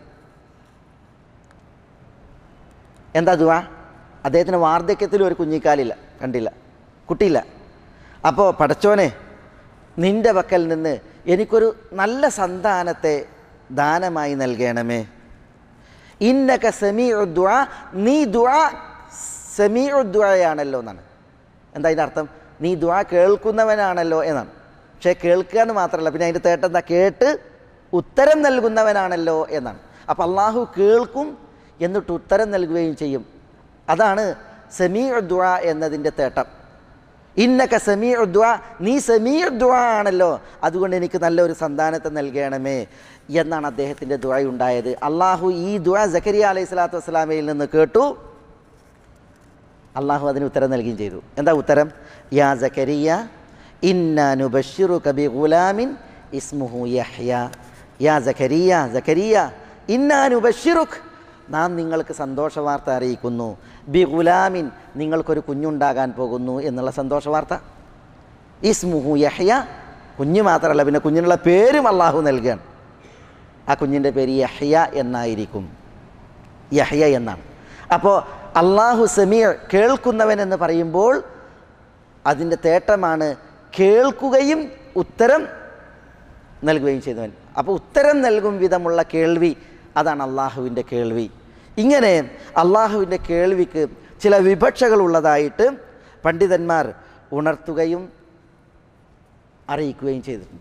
എന്താ ദുആ? അദ്ദേഹത്തിന് വാർദ്ധക്യത്തിൽ ഒരു കുഞ്ഞിക്കാലില്ല, കണ്ടില്ല, കുട്ടിയില്ല. അപ്പോൾ പടച്ചോനെ, നിൻ്റെ പക്കൽ നിന്ന് എനിക്കൊരു നല്ല സന്താനത്തെ ദാനമായി നൽകണമേ. ഇന്നക സമീഉ ദുആ, നീ ദുആ സമീഉ ദുആയാണല്ലോ എന്നാണ്. എന്താ അതിൻ്റെ അർത്ഥം? നീ ദുആ കേൾക്കുന്നവനാണല്ലോ എന്നാണ്. പക്ഷേ കേൾക്കുക എന്ന് മാത്രമല്ല, പിന്നെ അതിൻ്റെ തേട്ടം എന്താ? കേട്ട് ഉത്തരം നൽകുന്നവനാണല്ലോ എന്നാണ്. അപ്പം അള്ളാഹു കേൾക്കും, എന്നിട്ട് ഉത്തരം നൽകുകയും ചെയ്യും. അതാണ് സമീഉ ദുആ എന്നതിൻ്റെ തേട്ടം. ഇന്നക സമീഉ ദുആ, നീ സമീഉ ദുആ ആണല്ലോ, അതുകൊണ്ട് എനിക്ക് നല്ലൊരു സന്താനത്തെ നൽകണമേ എന്നാണ് അദ്ദേഹത്തിൻ്റെ ദുആ ഉണ്ടായത്. അള്ളാഹു ഈ ദുആ സക്കരിയ അലൈഹി സ്വലാത്തു വസ്സലാമയിൽ നിന്ന് കേട്ടു. അള്ളാഹു അതിന് ഉത്തരം നൽകുകയും ചെയ്തു. എന്താ ഉത്തരം? യാ സക്കരിയ ഇന്നാ നുബശ്ശിറുക ബിഗുലാമിൻ ഇസ്മുഹു യഹ്യ. യാ സക്കരിയ, സക്കരിയ ഇന്നാ നുബശ്ശിറുക, നാം നിങ്ങൾക്ക് സന്തോഷ വാർത്ത അറിയിക്കുന്നു. ബി ഗുലാമിൻ, നിങ്ങൾക്കൊരു കുഞ്ഞുണ്ടാകാൻ പോകുന്നു എന്നുള്ള സന്തോഷ വാർത്ത. ഇസ്മുഹു യഹ്യ, കുഞ്ഞ് മാത്രമല്ല, പിന്നെ കുഞ്ഞിനുള്ള പേരും അള്ളാഹു നൽകുകയാണ്. ആ കുഞ്ഞിൻ്റെ പേര് യഹ്യ എന്നായിരിക്കും. യഹ്യ എന്നാണ്. അപ്പോൾ അള്ളാഹു സമീഅ്, കേൾക്കുന്നവൻ എന്ന് പറയുമ്പോൾ അതിൻ്റെ തേട്ടമാണ് കേൾക്കുകയും ഉത്തരം നൽകുകയും ചെയ്തവൻ. അപ്പോൾ ഉത്തരം നൽകും വിധമുള്ള കേൾവി, അതാണ് അള്ളാഹുവിൻ്റെ കേൾവി. ഇങ്ങനെ അള്ളാഹുവിൻ്റെ കേൾവിക്ക് ചില വിവക്ഷകളുള്ളതായിട്ട് പണ്ഡിതന്മാർ ഉണർത്തുകയും അറിയിക്കുകയും ചെയ്തിട്ടുണ്ട്.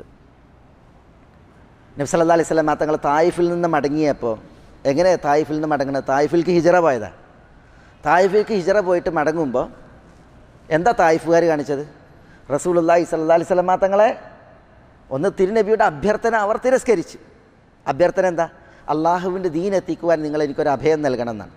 നബി സല്ലല്ലാഹു അലൈഹി വസല്ലം തങ്ങൾ തായിഫിൽ നിന്ന് മടങ്ങിയപ്പോൾ, എങ്ങനെ തായിഫിൽ നിന്ന് മടങ്ങുന്നത്? തായിഫിലേക്ക് ഹിജറ പോയതാണ്. തായിഫിലേക്ക് ഹിജറ പോയിട്ട് മടങ്ങുമ്പോൾ എന്താ തായിഫുകാർ കാണിച്ചത്? റസൂലുള്ളാഹി സ്വല്ലല്ലാഹു അലൈഹി വസല്ലം തങ്ങളെ ഒന്ന് തിരുനബിയുടെ അഭ്യർത്ഥന അവർ തിരസ്കരിച്ച്. അഭ്യർത്ഥന എന്താ? അള്ളാഹുവിൻ്റെ ദീൻ എത്തിക്കുവാൻ നിങ്ങൾ എനിക്കൊരു അഭയം നൽകണം എന്നാണ്.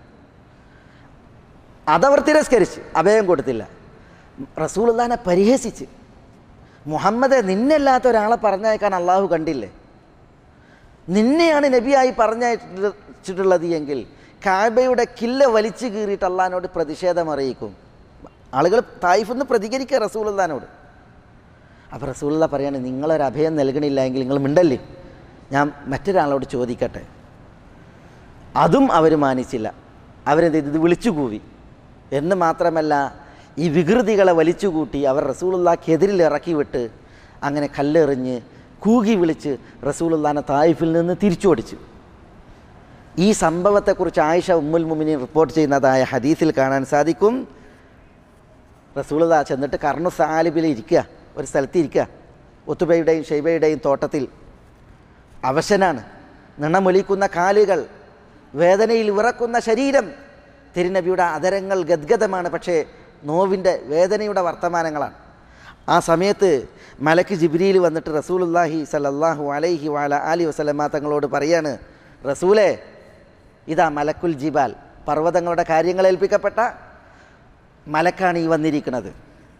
അതവർ തിരസ്കരിച്ച്, അഭയം കൊടുത്തില്ല. റസൂലുള്ളാഹിനെ പരിഹസിച്ച്, മുഹമ്മദെ നിന്നല്ലാത്ത ഒരാളെ പറഞ്ഞയക്കാൻ അള്ളാഹു കണ്ടില്ലേ? നിന്നെയാണ് നബിയായി പറഞ്ഞയച്ചിട്ടുള്ളത് എങ്കിൽ കാബയുടെ കില്ല വലിച്ചു കീറിയിട്ട് അള്ളാഹിനോട് പ്രതിഷേധം അറിയിക്കും. ആളുകൾ തായിഫിൽ നിന്ന് പ്രതികരിക്കുക റസൂലുള്ളാഹിനോട്. അപ്പോൾ റസൂലുള്ള പറയാണ്, നിങ്ങളൊരു അഭയം നൽകണില്ല എങ്കിൽ നിങ്ങൾ മിണ്ടല്ലേ, ഞാൻ മറ്റൊരാളോട് ചോദിക്കട്ടെ. അതും അവർ മാനിച്ചില്ല. അവരെന്ത് ഇത് വിളിച്ചു കൂവി. എന്ന് മാത്രമല്ല, ഈ വികൃതികളെ വലിച്ചുകൂട്ടി അവർ റസൂലുള്ളാഹിക്കെതിരിൽ ഇറക്കി വിട്ട് അങ്ങനെ കല്ലെറിഞ്ഞ് കൂകി വിളിച്ച് റസൂലുള്ളാഹിനെ തായിഫിൽ നിന്ന് തിരിച്ചോടിച്ചു. ഈ സംഭവത്തെക്കുറിച്ച് ആയിഷ ഉമ്മുൽ മുഅ്മിനീൻ റിപ്പോർട്ട് ചെയ്യുന്നതായ ഹദീസിൽ കാണാൻ സാധിക്കും. റസൂലുള്ളാഹി ചെന്നിട്ട് കർണു സാലിബിൽ ഇരിക്കുക, ഒരു സ്ഥലത്ത് ഇരിക്കുക. ഉത്തുബയുടെയും ഷൈബയുടെയും തോട്ടത്തിൽ. അവശനാണ്, നിണമൊലിക്കുന്ന കാലുകൾ, വേദനയിൽ വിറക്കുന്ന ശരീരം. തിരുനബിയുടെ അധരങ്ങൾ ഗദ്ഗതമാണ്, പക്ഷേ നോവിൻ്റെ വേദനയുടെ വർത്തമാനങ്ങളാണ്. ആ സമയത്ത് മലക്ക് ജിബ്രീൽ വന്നിട്ട് റസൂലുള്ളാഹി സല്ലല്ലാഹു അലൈഹി വഅല ആലിഹി വസല്ലമ തങ്ങളോട് പറയാണ്, റസൂലേ, ഇതാ മലക്കുൽ ജിബാൽ, പർവ്വതങ്ങളുടെ കാര്യങ്ങൾ ഏൽപ്പിക്കപ്പെട്ട മലക്കാണ് ഈ വന്നിരിക്കുന്നത്.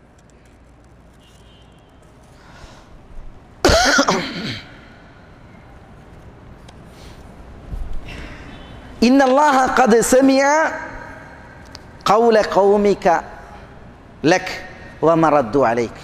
ഇന്നല്ലാഹ ഖദ് സമിഅ ഖൗല ഖൗമിക ലക് വമറദ്ദു അലൈക്.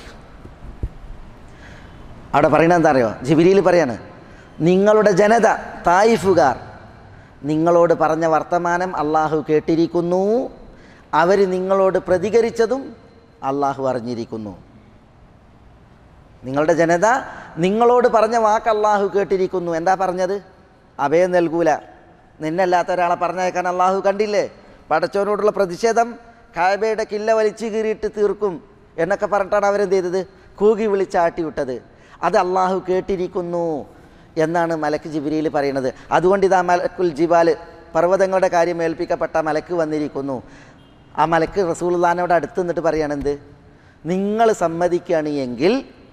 അവിടെ പറയുന്നത് എന്താ അറിയോ? ജിബ്രീൽ പറയാണ്, നിങ്ങളുടെ ജനത തായിഫുകാർ നിങ്ങളോട് പറഞ്ഞ വർത്തമാനം അള്ളാഹു കേട്ടിരിക്കുന്നു, അവർ നിങ്ങളോട് പ്രതികരിച്ചതും അള്ളാഹു അറിഞ്ഞിരിക്കുന്നു. നിങ്ങളുടെ ജനത നിങ്ങളോട് പറഞ്ഞ വാക്ക് അള്ളാഹു കേട്ടിരിക്കുന്നു. എന്താ പറഞ്ഞത്? അഭയം നൽകൂല, നിന്നല്ലാത്ത ഒരാളെ പറഞ്ഞയക്കാൻ അള്ളാഹു കണ്ടില്ലേ? പടച്ചവനോടുള്ള പ്രതിഷേധം, കാബയുടെ കില്ല വലിച്ചു കീറിയിട്ട് തീർക്കും എന്നൊക്കെ പറഞ്ഞിട്ടാണ് അവരെന്ത് ചെയ്തത്? കൂകി വിളിച്ചാട്ടി വിട്ടത്. അത് അള്ളാഹു കേട്ടിരിക്കുന്നു എന്നാണ് മലക്ക് ജിബ്രീൽ പറയുന്നത്. അതുകൊണ്ട് ഇതാ മലക്കുൽ ജിബാൽ, പർവ്വതങ്ങളുടെ കാര്യം ഏൽപ്പിക്കപ്പെട്ട മലക്ക് വന്നിരിക്കുന്നു. ആ മലക്ക് റസൂലുള്ളാഹിനോട് അടുത്ത് നിന്നിട്ട് പറയുകയാണെന്ത്? നിങ്ങൾ സമ്മതിക്കുകയാണ് എങ്കിൽ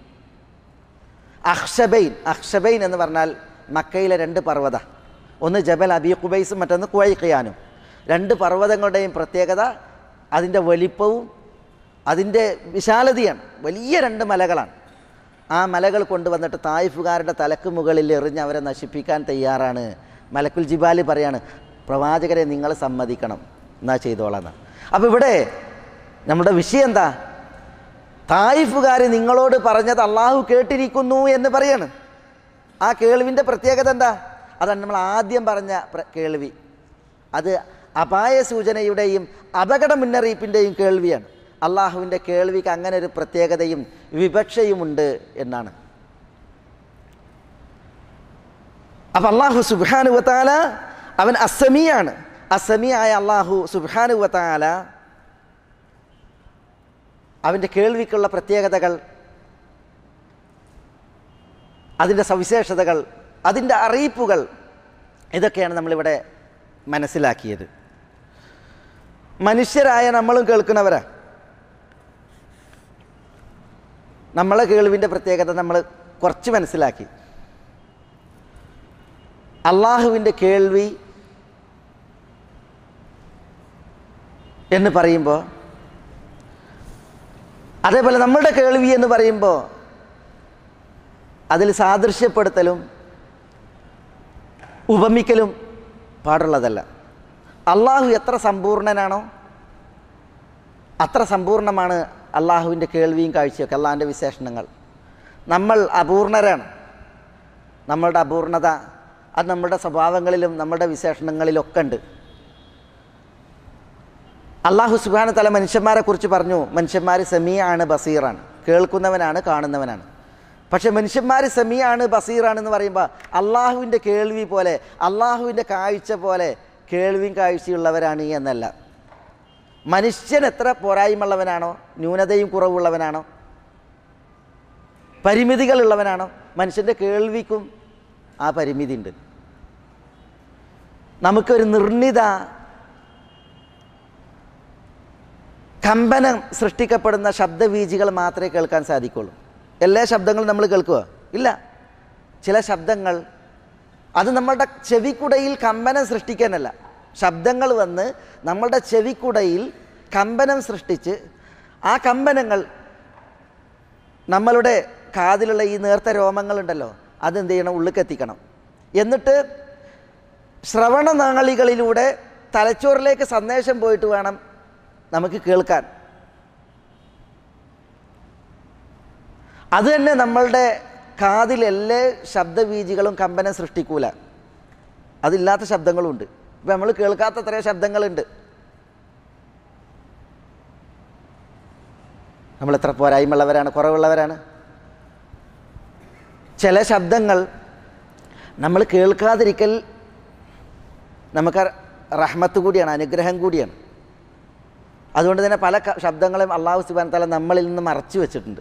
അഖ്ഷബൈൻ, അഖ്ഷബൈൻ എന്ന് പറഞ്ഞാൽ മക്കയിലെ രണ്ട് പർവ്വത, ഒന്ന് ജബൽ അബി ഖുബൈസും മറ്റൊന്ന് ഖുവൈഖിയാനും. രണ്ട് പർവ്വതങ്ങളുടെയും പ്രത്യേകത അതിൻ്റെ വലിപ്പവും അതിൻ്റെ വിശാലതയാണ്. വലിയ രണ്ട് മലകളാണ്. ആ മലകൾ കൊണ്ടുവന്നിട്ട് തായിഫുകാരുടെ തലക്ക് മുകളിൽ എറിഞ്ഞ് അവരെ നശിപ്പിക്കാൻ തയ്യാറാണ്. മലക്കുൽ ജിബാൽ പറയാണ്, പ്രവാചകരെ നിങ്ങൾ സമ്മതിക്കണം, എന്നാ ചെയ്തോളാം. അപ്പോൾ ഇവിടെ നമ്മുടെ വിഷയം എന്താ? തായിഫുകാർ നിങ്ങളോട് പറഞ്ഞത് അള്ളാഹു കേട്ടിരിക്കുന്നു എന്ന് പറയാണ്. ആ കേൾവിൻ്റെ പ്രത്യേകത എന്താ? അതാണ് നമ്മൾ ആദ്യം പറഞ്ഞ കേൾവി. അത് അപായ സൂചനയുടെയും അപകട മുന്നറിയിപ്പിൻ്റെയും കേൾവിയാണ്. അള്ളാഹുവിൻ്റെ കേൾവിക്ക് അങ്ങനെ ഒരു പ്രത്യേകതയും വിവക്ഷയുമുണ്ട് എന്നാണ്. അപ്പം അള്ളാഹു സുബ്ഹാനഹു വ തആല അവൻ അസ്സമിയാണ്. അസ്സമിയായ അള്ളാഹു സുബ്ഹാനഹു വ തആല അവൻ്റെ കേൾവിക്കുള്ള പ്രത്യേകതകൾ, അതിൻ്റെ സവിശേഷതകൾ, അതിൻ്റെ അറിയിപ്പുകൾ, ഇതൊക്കെയാണ് നമ്മളിവിടെ മനസ്സിലാക്കിയത്. മനുഷ്യരായ നമ്മളും കേൾക്കുന്നവരാ. നമ്മളെ കേൾവിൻ്റെ പ്രത്യേകത നമ്മൾ കുറച്ച് മനസ്സിലാക്കി. അള്ളാഹുവിൻ്റെ കേൾവി എന്ന് പറയുമ്പോൾ, അതേപോലെ നമ്മളുടെ കേൾവി എന്ന് പറയുമ്പോൾ അതിൽ സാദൃശ്യപ്പെടുത്തലും ഉപമിക്കലും പാടുള്ളതല്ല. അള്ളാഹു എത്ര സമ്പൂർണനാണോ അത്ര സമ്പൂർണ്ണമാണ് അള്ളാഹുവിൻ്റെ കേൾവിയും കാഴ്ചയൊക്കെ, അള്ളാഹുവിൻ്റെ വിശേഷണങ്ങൾ. നമ്മൾ അപൂർണരാണ്. നമ്മളുടെ അപൂർണത അത് നമ്മുടെ സ്വഭാവങ്ങളിലും നമ്മുടെ വിശേഷണങ്ങളിലൊക്കെ ഉണ്ട്. അള്ളാഹു സുബ്ഹാനഹു വ തആല മനുഷ്യന്മാരെ കുറിച്ച് പറഞ്ഞു, മനുഷ്യന്മാർ സമീഅാണ് ബസീറാണ്, കേൾക്കുന്നവനാണ് കാണുന്നവനാണ്. പക്ഷെ മനുഷ്യന്മാർ സമീഅാണ് ബസീറാണെന്ന് പറയുമ്പോൾ അള്ളാഹുവിൻ്റെ കേൾവി പോലെ, അള്ളാഹുവിൻ്റെ കാഴ്ച പോലെ കേൾവിയും കാഴ്ചയുള്ളവരാണ് എന്നല്ല. മനുഷ്യൻ എത്ര പോരായ്മയുള്ളവനാണോ, ന്യൂനതയും കുറവുള്ളവനാണോ, പരിമിതികളുള്ളവനാണോ, മനുഷ്യൻ്റെ കേൾവിക്കും ആ പരിമിതി ഉണ്ട്. നമുക്കൊരു നിർണിത കമ്പനം സൃഷ്ടിക്കപ്പെടുന്ന ശബ്ദവീചികൾ മാത്രമേ കേൾക്കാൻ സാധിക്കുള്ളൂ. എല്ലാ ശബ്ദങ്ങളും നമ്മൾ കേൾക്കുക ഇല്ല. ചില ശബ്ദങ്ങൾ അത് നമ്മളുടെ ചെവിക്കുടയിൽ കമ്പനം സൃഷ്ടിക്കാനല്ല, ശബ്ദങ്ങൾ വന്ന് നമ്മളുടെ ചെവിക്കുടയിൽ കമ്പനം സൃഷ്ടിച്ച് ആ കമ്പനങ്ങൾ നമ്മളുടെ കാതിലുള്ള ഈ നേർത്ത രോമങ്ങളുണ്ടല്ലോ അതെന്ത് ചെയ്യണം, ഉള്ളിക്കെത്തിക്കണം. എന്നിട്ട് ശ്രവണനാളികളിലൂടെ തലച്ചോറിലേക്ക് സന്ദേശം പോയിട്ട് വേണം നമുക്ക് കേൾക്കാൻ. അത് തന്നെ നമ്മളുടെ കാതിലെല്ലാ ശബ്ദവീചികളും കമ്പനം സൃഷ്ടിക്കൂല, അതില്ലാത്ത ശബ്ദങ്ങളുണ്ട്. ഇപ്പം നമ്മൾ കേൾക്കാത്ത എത്രയോ ശബ്ദങ്ങളുണ്ട്. നമ്മളെത്ര പോരായ്മയുള്ളവരാണ്, കുറവുള്ളവരാണ്. ചില ശബ്ദങ്ങൾ നമ്മൾ കേൾക്കാതിരിക്കൽ നമുക്ക് റഹ്മത്ത് കൂടിയാണ്, അനുഗ്രഹം കൂടിയാണ്. അതുകൊണ്ട് തന്നെ പല ശബ്ദങ്ങളും അള്ളാഹു സുബ്ഹാനഹു വ തആല നമ്മളിൽ നിന്ന് മറച്ചു വെച്ചിട്ടുണ്ട്.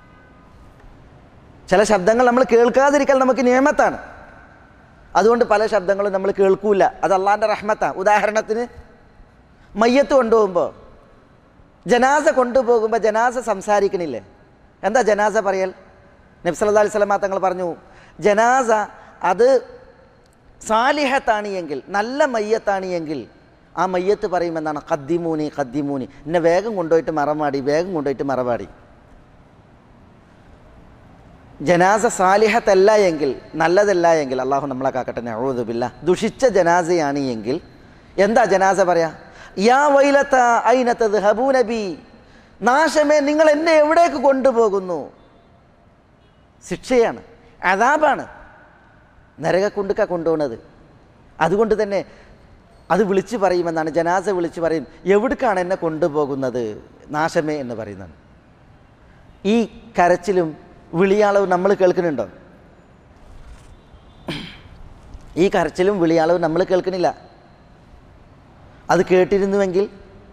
ചില ശബ്ദങ്ങൾ നമ്മൾ കേൾക്കാതിരിക്കൽ നമുക്ക് നിയമത്താണ്. അതുകൊണ്ട് പല ശബ്ദങ്ങളും നമ്മൾ കേൾക്കൂല, അത് അള്ളാഹിൻ്റെ റഹ്മത്താണ്. ഉദാഹരണത്തിന് മയ്യത്ത് കൊണ്ടുപോകുമ്പോൾ, ജനാസ കൊണ്ടുപോകുമ്പോൾ ജനാസ സംസാരിക്കണില്ലേ? എന്താ ജനാസ പറയൽ? നബി സല്ലല്ലാഹു അലൈഹി വസല്ലം തങ്ങൾ പറഞ്ഞു, ജനാസ അത് സാലിഹത്താണ് എങ്കിൽ, നല്ല മയ്യത്താണ് എങ്കിൽ ആ മയ്യത്ത് പറയുമെന്നാണ്, ഖദ്ദിമൂനി ഖദ്ദിമൂനി, എന്നെ വേഗം കൊണ്ടുപോയിട്ട് മറമാടി, വേഗം കൊണ്ടുപോയിട്ട് മറമാടി. ജനാസ സാലിഹത്തല്ല എങ്കിൽ, നല്ലതല്ല എങ്കിൽ, അള്ളാഹു നമ്മളെ കാക്കട്ടെ, നഊദു ബില്ലാഹ്, ദുഷിച്ച ജനാസയാണ് എങ്കിൽ എന്താ ജനാസ പറയാ? യാ വൈലത ഐന തദ്ഹബൂന ബി, നാശമേ നിങ്ങൾ എന്നെ എവിടേക്ക് കൊണ്ടുപോകുന്നു? ശിക്ഷയാണ്, അദാബാണ്, നരകക്കുണ്ടുക്ക കൊണ്ടുപോകുന്നത്. അതുകൊണ്ട് തന്നെ അത് വിളിച്ചു പറയുമെന്നാണ്, ജനാസ വിളിച്ചു പറയും, എവിടേക്കാണ് എന്നെ കൊണ്ടുപോകുന്നത്, നാശമേ എന്ന് പറയുന്നത്. ഈ കരച്ചിലും വിളിയാളവും നമ്മൾ കേൾക്കുന്നുണ്ടോ? ഈ കരച്ചിലും വിളിയാളവും നമ്മൾ കേൾക്കുന്നില്ല. അത് കേട്ടിരുന്നുവെങ്കിൽ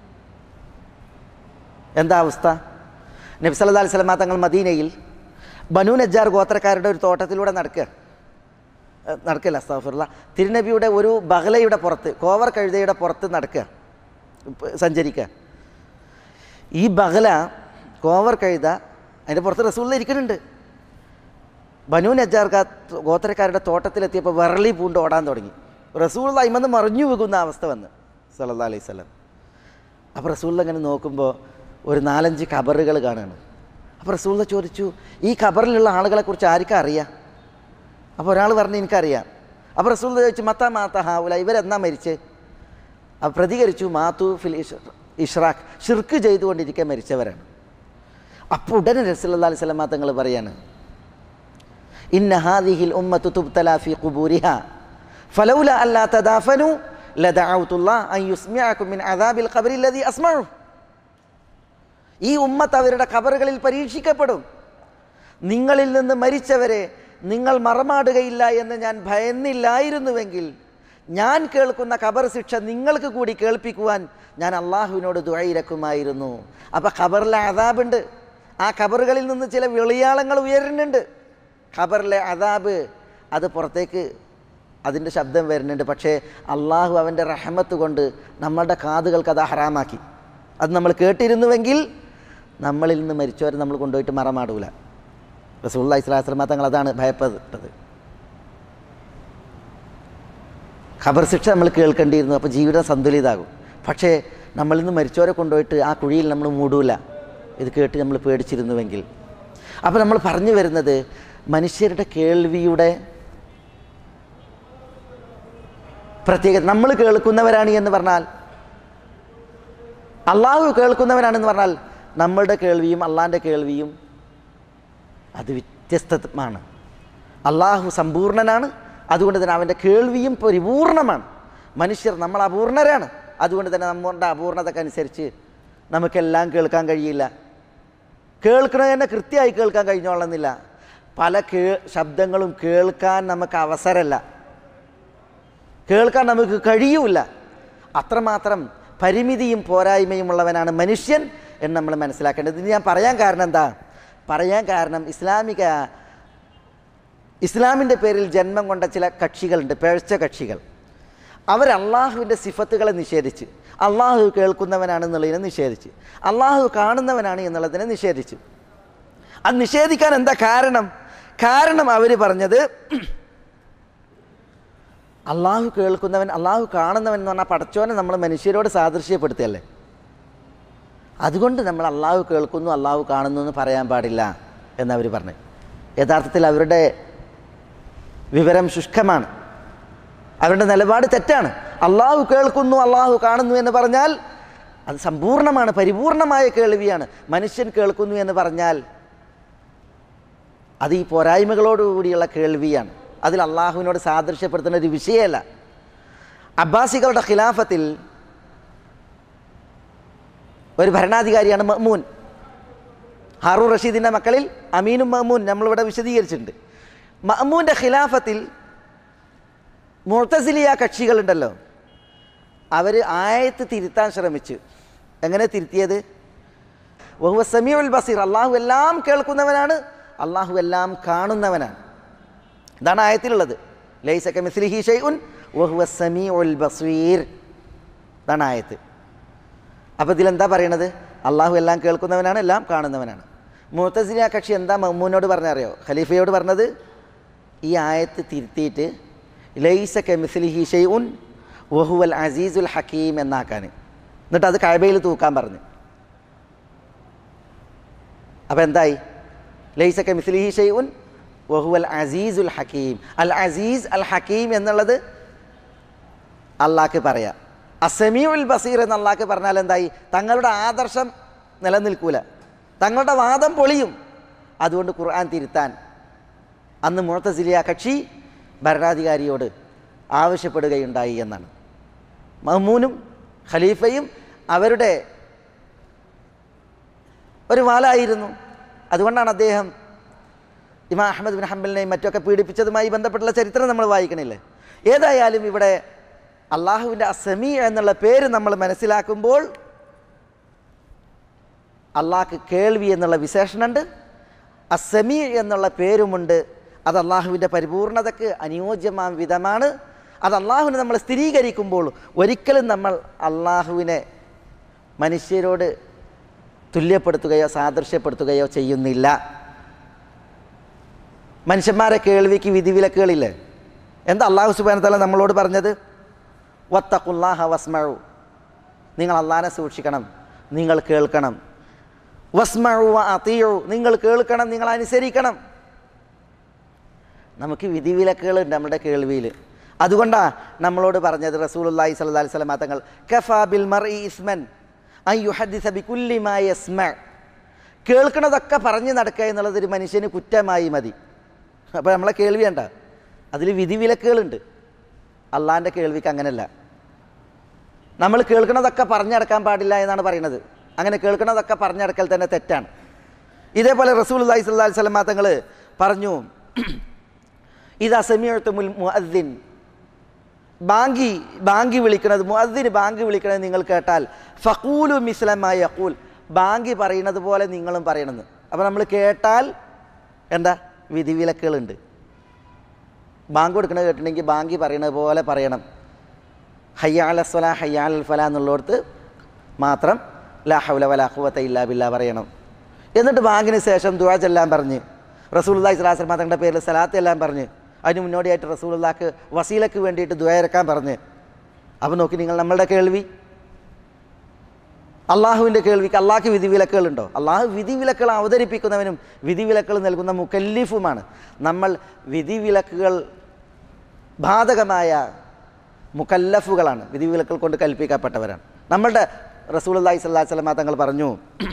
എന്താ അവസ്ഥ? നബി സല്ലല്ലാഹു അലൈഹി വസല്ലം തങ്ങൾ മദീനയിൽ ബനൂ നജ്ജാർ ഗോത്രക്കാരുടെ ഒരു തോട്ടത്തിലൂടെ നടക്കുക നടക്കില്ല അസ്തഗ്ഫിറുല്ലാ തിരുനബിയുടെ ഒരു ബഹലയുടെ പുറത്ത്, കോവർ കഴുതയുടെ പുറത്ത് നടക്കുക, സഞ്ചരിക്കുക. ഈ ബഹല, കോവർ കഴുത, അതിൻ്റെ പുറത്ത് റസൂൽ ഇരിക്കുന്നുണ്ട്. ബനൂ നജ്ജാർ ഗോത്രക്കാരുടെ തോട്ടത്തിലെത്തിയപ്പോൾ വിറളി പൂണ്ട് ഓടാൻ തുടങ്ങി. റസൂൽ അയിമന്ന് മറിഞ്ഞു വീകുന്ന അവസ്ഥ വന്ന് സല്ലല്ലാഹു അലൈഹി വസല്ലം. അപ്പോൾ റസൂൽ അങ്ങനെ നോക്കുമ്പോൾ ഒരു നാലഞ്ച് ഖബറുകൾ കാണുകയാണ്. അപ്പോൾ റസൂൽ ചോദിച്ചു, ഈ ഖബറിലുള്ള ആളുകളെക്കുറിച്ച് ആർക്കാ അറിയാം? അപ്പോൾ ഒരാൾ പറഞ്ഞു, എനിക്കറിയാം. അപ്പോൾ റസൂൽ ചോദിച്ചു, മത്താ മാത്ത ഹാവുല, ഇവരെന്നാ മരിച്ച്? അപ്പോൾ പ്രതികരിച്ചു, മാത്തു ഫിൽ ഇഷ്റാഖ്, ഷിർക്ക് ചെയ്തുകൊണ്ടിരിക്കാൻ മരിച്ചവരാണ്. അപ്പോൾ ഉടനെ റസൂലുള്ളാഹി സ്വല്ലല്ലാഹു അലൈഹി വസല്ലം തങ്ങൾ പറയാണ്, ഇന്ന ഹാദിഹിൽ ഉമ്മത്തു തുബ്തലാ ഫീ ഖുബൂരിഹാ ഫലൗലാ അല്ലാ തദാഫനു ലദഅഉതുല്ലാഹ അൻ യുസ്മിഅകും മിൻ അദാബിൽ ഖബ്രി അല്ലദീ അസ്മഉ. ഈ ഉമ്മത്ത് അവരുടെ ഖബറുകളിൽ പരീക്ഷിക്കപ്പെടും. നിങ്ങളിൽ നിന്ന് മരിച്ചവരെ നിങ്ങൾ മറമാടുകയില്ല എന്ന് ഞാൻ ഭയന്നില്ലായിരുന്നുവെങ്കിൽ ഞാൻ കേൾക്കുന്ന ഖബർ ശിക്ഷ നിങ്ങൾക്ക് കൂടി കേൾപ്പിക്കുവാൻ ഞാൻ അള്ളാഹുവിനോട് ദുആയിരക്കുമായിരുന്നു. അപ്പോൾ ഖബറിലെ അദാബുണ്ട്. ആ ഖബറുകളിൽ നിന്ന് ചില വിളിയാളങ്ങൾ ഉയരുന്നുണ്ട്. ഖബറിലെ അദാബ് അത് പുറത്തേക്ക് അതിൻ്റെ ശബ്ദം വരുന്നുണ്ട്. പക്ഷേ അള്ളാഹു അവൻ്റെ റഹ്മത്ത് കൊണ്ട് നമ്മളുടെ കാതുകൾക്ക് അത് ഹറാമാക്കി. അത് നമ്മൾ കേട്ടിരുന്നുവെങ്കിൽ നമ്മളിൽ നിന്ന് മരിച്ചവരെ നമ്മൾ കൊണ്ടുപോയിട്ട് മറമാടൂല. റസൂലുള്ളാഹി സ്വല്ലല്ലാഹു അലൈഹി വസല്ലം തങ്ങൾ അതാണ് ഭയപ്പെട്ടത്. ഖബർ ശിക്ഷ നമ്മൾ കേൾക്കേണ്ടിയിരുന്നു, അപ്പോൾ ജീവിതം സന്തുലിതാകും. പക്ഷേ നമ്മളിൽ നിന്ന് മരിച്ചവരെ കൊണ്ടുപോയിട്ട് ആ കുഴിയിൽ നമ്മൾ മൂടൂല, ഇത് കേട്ട് നമ്മൾ പേടിച്ചിരുന്നുവെങ്കിൽ. അപ്പോൾ നമ്മൾ പറഞ്ഞു വരുന്നത് മനുഷ്യരുടെ കേൾവിയുടെ പ്രത്യേകത. നമ്മൾ കേൾക്കുന്നവരാണ് എന്ന് പറഞ്ഞാൽ, അള്ളാഹു കേൾക്കുന്നവനാണെന്ന് പറഞ്ഞാൽ നമ്മളുടെ കേൾവിയും അള്ളാഹിൻ്റെ കേൾവിയും അത് വ്യത്യസ്തമാണ്. അള്ളാഹു സമ്പൂർണ്ണനാണ്, അതുകൊണ്ട് തന്നെ അവൻ്റെ കേൾവിയും പരിപൂർണമാണ്. മനുഷ്യർ നമ്മൾ അപൂർണരാണ്, അതുകൊണ്ട് തന്നെ നമ്മളുടെ അപൂർണതക്കനുസരിച്ച് നമുക്കെല്ലാം കേൾക്കാൻ കഴിയില്ല. കേൾക്കണത് തന്നെ കൃത്യമായി കേൾക്കാൻ കഴിഞ്ഞോളുന്നില്ല. പല കേ ശബ്ദങ്ങളും കേൾക്കാൻ നമുക്ക് അവസരമല്ല, കേൾക്കാൻ നമുക്ക് കഴിയൂല. അത്രമാത്രം പരിമിതിയും പോരായ്മയും ഉള്ളവനാണ് മനുഷ്യൻ എന്ന് നമ്മൾ മനസ്സിലാക്കേണ്ടത്. ഇത് ഞാൻ പറയാൻ കാരണം എന്താ? പറയാൻ കാരണം ഇസ്ലാമിക ഇസ്ലാമിൻ്റെ പേരിൽ ജന്മം കൊണ്ട ചില കക്ഷികളുണ്ട്, പിഴച്ച കക്ഷികൾ. അവർ അള്ളാഹുവിൻ്റെ സിഫത്തുകളെ നിഷേധിച്ച്, അള്ളാഹു കേൾക്കുന്നവനാണെന്നുള്ളതിനെ നിഷേധിച്ച്, അള്ളാഹു കാണുന്നവനാണ് എന്നുള്ളതിനെ നിഷേധിച്ചു. അത് നിഷേധിക്കാൻ എന്താ കാരണം? കാരണം അവർ പറഞ്ഞത് അള്ളാഹു കേൾക്കുന്നവൻ അള്ളാഹു കാണുന്നവൻ എന്ന് പറഞ്ഞാൽ പടച്ചോനെ നമ്മൾ മനുഷ്യരോട് സാദൃശ്യപ്പെടുത്തുകയല്ലേ. അതുകൊണ്ട് നമ്മൾ അള്ളാഹു കേൾക്കുന്നു അള്ളാഹു കാണുന്നു എന്ന് പറയാൻ പാടില്ല എന്നവർ പറഞ്ഞു. യഥാർത്ഥത്തിൽ അവരുടെ വിവരം ശുഷ്കമാണ്, അവരുടെ നിലപാട് തെറ്റാണ്. അള്ളാഹു കേൾക്കുന്നു അള്ളാഹു കാണുന്നു എന്ന് പറഞ്ഞാൽ അത് സമ്പൂർണ്ണമാണ്, പരിപൂർണമായ കേൾവിയാണ്. മനുഷ്യൻ കേൾക്കുന്നു എന്ന് പറഞ്ഞാൽ അത് ഈ പോരായ്മകളോടുകൂടിയുള്ള കേൾവിയാണ്. അതിൽ അള്ളാഹുവിനോട് സാദൃശ്യപ്പെടുത്തുന്ന ഒരു വിഷയമല്ല. അബ്ബാസികളുടെ ഖിലാഫത്തിൽ ഒരു ഭരണാധികാരിയാണ് മഅ്മൂൻ. ഹാറൂൺ റഷീദിൻ്റെ മക്കളിൽ അമീനും മഅ്മൂൻ നമ്മളിവിടെ വിശദീകരിച്ചിട്ടുണ്ട്. മഅ്മൂൻ്റെ ഖിലാഫത്തിൽ മുഅ്തസിലിയ കക്ഷികളുണ്ടല്ലോ, അവർ ആയത്ത് തിരുത്താൻ ശ്രമിച്ചു. എങ്ങനെ തിരുത്തിയത്? വഹുവ സമീഉൽ ബസീർ, അള്ളാഹു എല്ലാം കേൾക്കുന്നവനാണ്, അള്ളാഹു എല്ലാം കാണുന്നവനാണ്. ഇതാണ് ആയത്തിലുള്ളത്. ലൈസ കമിസ്ലിഹി ഷൈഉൻ വഹുവ സമീഉൽ ബസീർ, ഇതാണ് ആയത്ത്. അപ്പോൾ ഇതിലെന്താ പറയണത്? അള്ളാഹു എല്ലാം കേൾക്കുന്നവനാണ്, എല്ലാം കാണുന്നവനാണ്. മുഅ്തസിലിയ കക്ഷി എന്താ മഅ്മൂനോട് പറഞ്ഞറിയോ? ഖലീഫയോട് പറഞ്ഞത് ഈ ആയത്ത് തിരുത്തിയിട്ട് ലൈസ കമിസ്ലിഹി ഷൈഉൻ വഹുവൽ അസീസുൽ ഹക്കീം എന്നാക്കാൻ. എന്നിട്ട് അത് കഅബയിൽ തൂക്കാൻ പറഞ്ഞു. അപ്പോൾ എന്തായി? ലൈസ കമിസ്ലിഹി ഷൈഉൻ വഹുവൽ അസീസുൽ ഹക്കീം. അൽ അസീസ് അൽ ഹക്കീം എന്നുള്ളത് അള്ളാഹ്ക്ക് പറയാം. അസമീഉൽ ബസീർ എന്ന് അള്ളാഹ്ക്ക് പറഞ്ഞാൽ എന്തായി? തങ്ങളുടെ ആദർശം നിലനിൽക്കൂല, തങ്ങളുടെ വാദം പൊളിയും. അതുകൊണ്ട് ഖുർആൻ തിരുത്താൻ അന്ന് മുഅ്തസിലിയ കക്ഷി ഭരണാധികാരിയോട് ആവശ്യപ്പെടുകയുണ്ടായി എന്നാണ്. മഅ്മൂനും ഖലീഫയും അവരുടെ ഒരു വാലായിരുന്നു. അതുകൊണ്ടാണ് അദ്ദേഹം ഇമാം അഹ്മദ് ബിൻ ഹംബലിനെയും മറ്റൊക്കെ പീഡിപ്പിച്ചതുമായി ബന്ധപ്പെട്ടുള്ള ചരിത്രം നമ്മൾ വായിക്കണില്ലേ. ഏതായാലും ഇവിടെ അള്ളാഹുവിൻ്റെ അസമീ എന്നുള്ള പേര് നമ്മൾ മനസ്സിലാക്കുമ്പോൾ അള്ളാഹ്ക്ക് കേൾവി എന്നുള്ള വിശേഷണമുണ്ട്, അസമീ എന്നുള്ള പേരുമുണ്ട്. അത് അള്ളാഹുവിൻ്റെ പരിപൂർണതയ്ക്ക് അനുയോജ്യമായ വിധമാണ്. അത് അള്ളാഹുവിനെ നമ്മൾ സ്ഥിരീകരിക്കുമ്പോൾ ഒരിക്കലും നമ്മൾ അള്ളാഹുവിനെ മനുഷ്യരോട് തുല്യപ്പെടുത്തുകയോ സാദൃശ്യപ്പെടുത്തുകയോ ചെയ്യുന്നില്ല. മനുഷ്യന്മാരെ കേൾവിക്ക് വിധിവിലക്കുകളില്ലേ? എന്താ അള്ളാഹു സുബ്ഹാനഹു വ തആല നമ്മളോട് പറഞ്ഞത്? വത്തഖുല്ലാഹ വസ്മഉ, നിങ്ങൾ അള്ളാഹിനെ സൂക്ഷിക്കണം, നിങ്ങൾ കേൾക്കണം. വസ്മഉ വ അതീഉ, നിങ്ങൾ കേൾക്കണം, നിങ്ങൾ അനുസരിക്കണം. നമുക്ക് വിധിവിലക്കുകളുണ്ട് നമ്മുടെ കേൾവിയിൽ. അതുകൊണ്ടാണ് നമ്മളോട് പറഞ്ഞത് റസൂലുള്ളാഹി സ്വല്ലല്ലാഹി അലൈഹി വസല്ലം തങ്ങൾ കഫാ ബിൽ മർഇ ഇസ്മൻ അൻ യുഹദ്ദിസ ബികുല്ലി മാ യസ്മഅ, കേൾക്കണതൊക്കെ പറഞ്ഞു നടക്കുക എന്നുള്ളത് ഒരു മനുഷ്യന് കുറ്റമായി മതി. അപ്പോൾ നമ്മളെ കേൾവി വേണ്ട, അതിൽ വിധിവിലക്കുകളുണ്ട്. അള്ളാഹിൻ്റെ കേൾവിക്ക് അങ്ങനെയല്ല. നമ്മൾ കേൾക്കണതൊക്കെ പറഞ്ഞടക്കാൻ പാടില്ല എന്നാണ് പറയുന്നത്. അങ്ങനെ കേൾക്കണതൊക്കെ പറഞ്ഞടക്കൽ തന്നെ തെറ്റാണ്. ഇതേപോലെ റസൂലുള്ളാഹി സ്വല്ലല്ലാഹി അലൈഹി വസല്ലം തങ്ങൾ പറഞ്ഞു, ഇദാ സമീഅ്തുമുൽ മുഅദ്ദിൻ, ബാങ്കി ബാങ്കി വിളിക്കുന്നത്, മുഅദ്ദിന് ബാങ്കി വിളിക്കുന്നത് നിങ്ങൾ കേട്ടാൽ ഫഖൂലു മിസ്ല മാ യഖൂൽ, ബാങ്കി പറയുന്നത് പോലെ നിങ്ങളും പറയണമെന്ന്. അപ്പോൾ നമ്മൾ കേട്ടാൽ എന്താ വിധിവിലക്കുകളുണ്ട്. ബാങ്ക് കൊടുക്കണത് കേട്ടിട്ടുണ്ടെങ്കിൽ ബാങ്കി പറയുന്നത് പോലെ പറയണം. ഹയ്യ അല സ്വലാ ഹയ്യ അലൽ ഫലാ എന്നുള്ളിടത്ത് മാത്രം ലാ ഹൗല വലാ ഖുവത ഇല്ലാ ബില്ലാ പറയണം. എന്നിട്ട് ബാങ്കിന് ശേഷം ദുആ ചെല്ലാൻ പറഞ്ഞ് റസൂലുള്ളാഹി സ്വല്ലല്ലാഹു അലൈഹി വസല്ലം തങ്ങളുടെ പേരിൽ സലാത്ത് എല്ലാം പറഞ്ഞ് അതിന് മുന്നോടിയായിട്ട് റസൂലുള്ളാഹിക്ക് വസീലക്ക് വേണ്ടിയിട്ട് ദുആ ഇറക്കാൻ പറഞ്ഞ്. അപ്പോൾ നോക്കി നിങ്ങൾ നമ്മളുടെ കേൾവി, അള്ളാഹുവിൻ്റെ കേൾവിക്ക് അള്ളാഹ്ക്ക് വിധിവിലക്കുകളുണ്ടോ? അള്ളാഹു വിധിവിലക്കുകൾ അവതരിപ്പിക്കുന്നവനും വിധിവിലക്കുകൾ നൽകുന്ന മുക്കല്ലിഫുമാണ്. നമ്മൾ വിധിവിലക്കുകൾ ബാധകമായ മുക്കല്ലഫുകളാണ്, വിധിവിലക്കുകൾ കൊണ്ട് കൽപ്പിക്കപ്പെട്ടവരാണ്. നമ്മളുടെ റസൂലുള്ളാഹി സ്വല്ലല്ലാഹു അലൈഹി വസല്ലം തങ്ങൾ പറഞ്ഞു,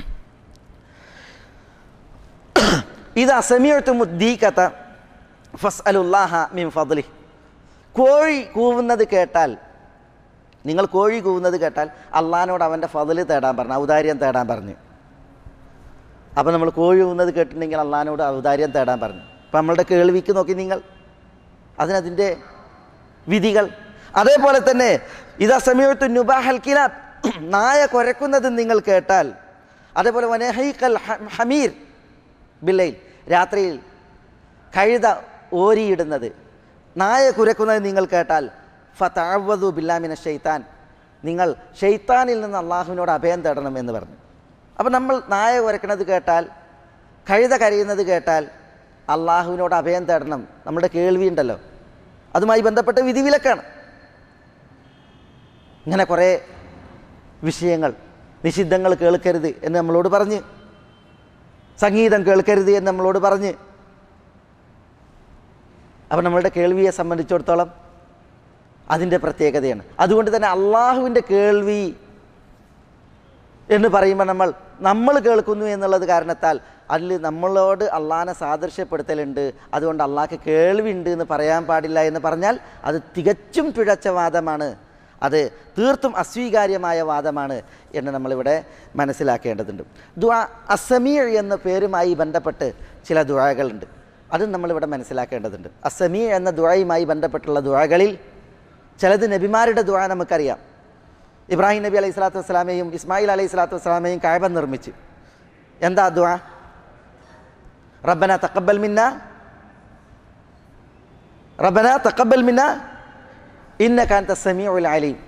ഇദാ സമീഅ്തുമുദ്ദീഖത ഫസ്അലുല്ലാഹ മിൻ ഫദ്ലിഹി. കോഴി കൂവുന്നത് കേട്ടാൽ, നിങ്ങൾ കോഴി കൂവുന്നത് കേട്ടാൽ അള്ളാഹിനോട് അവൻ്റെ ഫضല് തേടാൻ പറഞ്ഞു, ഔദാര്യം തേടാൻ പറഞ്ഞു. അപ്പോൾ നമ്മൾ കോഴി കൂവുന്നത് കേട്ടിട്ടുണ്ടെങ്കിൽ അള്ളാഹിനോട് ഔദാര്യം തേടാൻ പറഞ്ഞു. അപ്പം നമ്മളുടെ കേൾവിക്ക് നോക്കി നിങ്ങൾ, അതിനതിൻ്റെ വിധികൾ. അതേപോലെ തന്നെ ഇദാ സമീഅ്തു നുബാഹൽ കിലാബ്, നായ കുരക്കുന്നത് നിങ്ങൾ കേട്ടാൽ, അതേപോലെ വനഹൈക്കൽ ഹമീർ ബില്ലൈൽ, രാത്രിയിൽ കഴുത ഓരിയിടുന്നത്, നായ കുരക്കുന്നത് നിങ്ങൾ കേട്ടാൽ ഫതഅവ്വദു ബില്ലാഹി മിനശ് ശൈത്താൻ, നിങ്ങൾ ഷെയ്ത്താനിൽ നിന്ന് അള്ളാഹുവിനോട് അഭയം തേടണം എന്ന് പറഞ്ഞു. അപ്പോൾ നമ്മൾ നായ കുരക്കുന്നത് കേട്ടാൽ, കഴുത കരയുന്നത് കേട്ടാൽ അള്ളാഹുവിനോട് അഭയം തേടണം. നമ്മുടെ കേൾവി ഉണ്ടല്ലോ, അതുമായി ബന്ധപ്പെട്ട വിധിവിലക്കാണ്. ഇങ്ങനെ കുറേ വിഷയങ്ങൾ, നിഷിദ്ധങ്ങൾ കേൾക്കരുത് എന്ന് നമ്മളോട് പറഞ്ഞ്, സംഗീതം കേൾക്കരുത് എന്ന് നമ്മളോട് പറഞ്ഞ്. അപ്പം നമ്മളുടെ കേൾവിയെ സംബന്ധിച്ചിടത്തോളം അതിൻ്റെ പ്രത്യേകതയാണ്. അതുകൊണ്ട് തന്നെ അള്ളാഹുവിൻ്റെ കേൾവി എന്ന് പറയുമ്പോൾ നമ്മൾ നമ്മൾ കേൾക്കുന്നു എന്നുള്ളത് കാരണത്താൽ അതിൽ നമ്മളോട് അള്ളാഹിനെ സാദൃശ്യപ്പെടുത്തലുണ്ട്. അതുകൊണ്ട് അള്ളാഹ്ക്ക് കേൾവി ഉണ്ട് എന്ന് പറയാൻ പാടില്ല എന്ന് പറഞ്ഞാൽ അത് തികച്ചും പിഴച്ച വാദമാണ്, അത് തീർത്തും അസ്വീകാര്യമായ വാദമാണ് എന്ന് നമ്മളിവിടെ മനസ്സിലാക്കേണ്ടതുണ്ട്. ദുആ അസ്സമീഅ് എന്ന പേരുമായി ബന്ധപ്പെട്ട് ചില ദുആകളുണ്ട്, അതും നമ്മളിവിടെ മനസ്സിലാക്കേണ്ടതുണ്ട്. അസ്സമീഅ് എന്ന ദുആയുമായി ബന്ധപ്പെട്ടുള്ള ദുആകളിൽ ചിലത് നബിമാരുടെ ദുആ നമുക്കറിയാം. ഇബ്രാഹിം നബി അലൈഹി സ്വലാത്തു വസ്സലാമയും ഇസ്മായിൽ അലൈഹി സ്വലാത്തു വസ്സലാമയും കഅബ നിർമ്മിച്ചു. എന്താ ദുആ? റബ്ബന തഖബ്ബൽ മിന്ന റബ്ബന തഖബ്ബൽ മിന്ന ഇന്നക അൻത സമീഉൽ അലീം.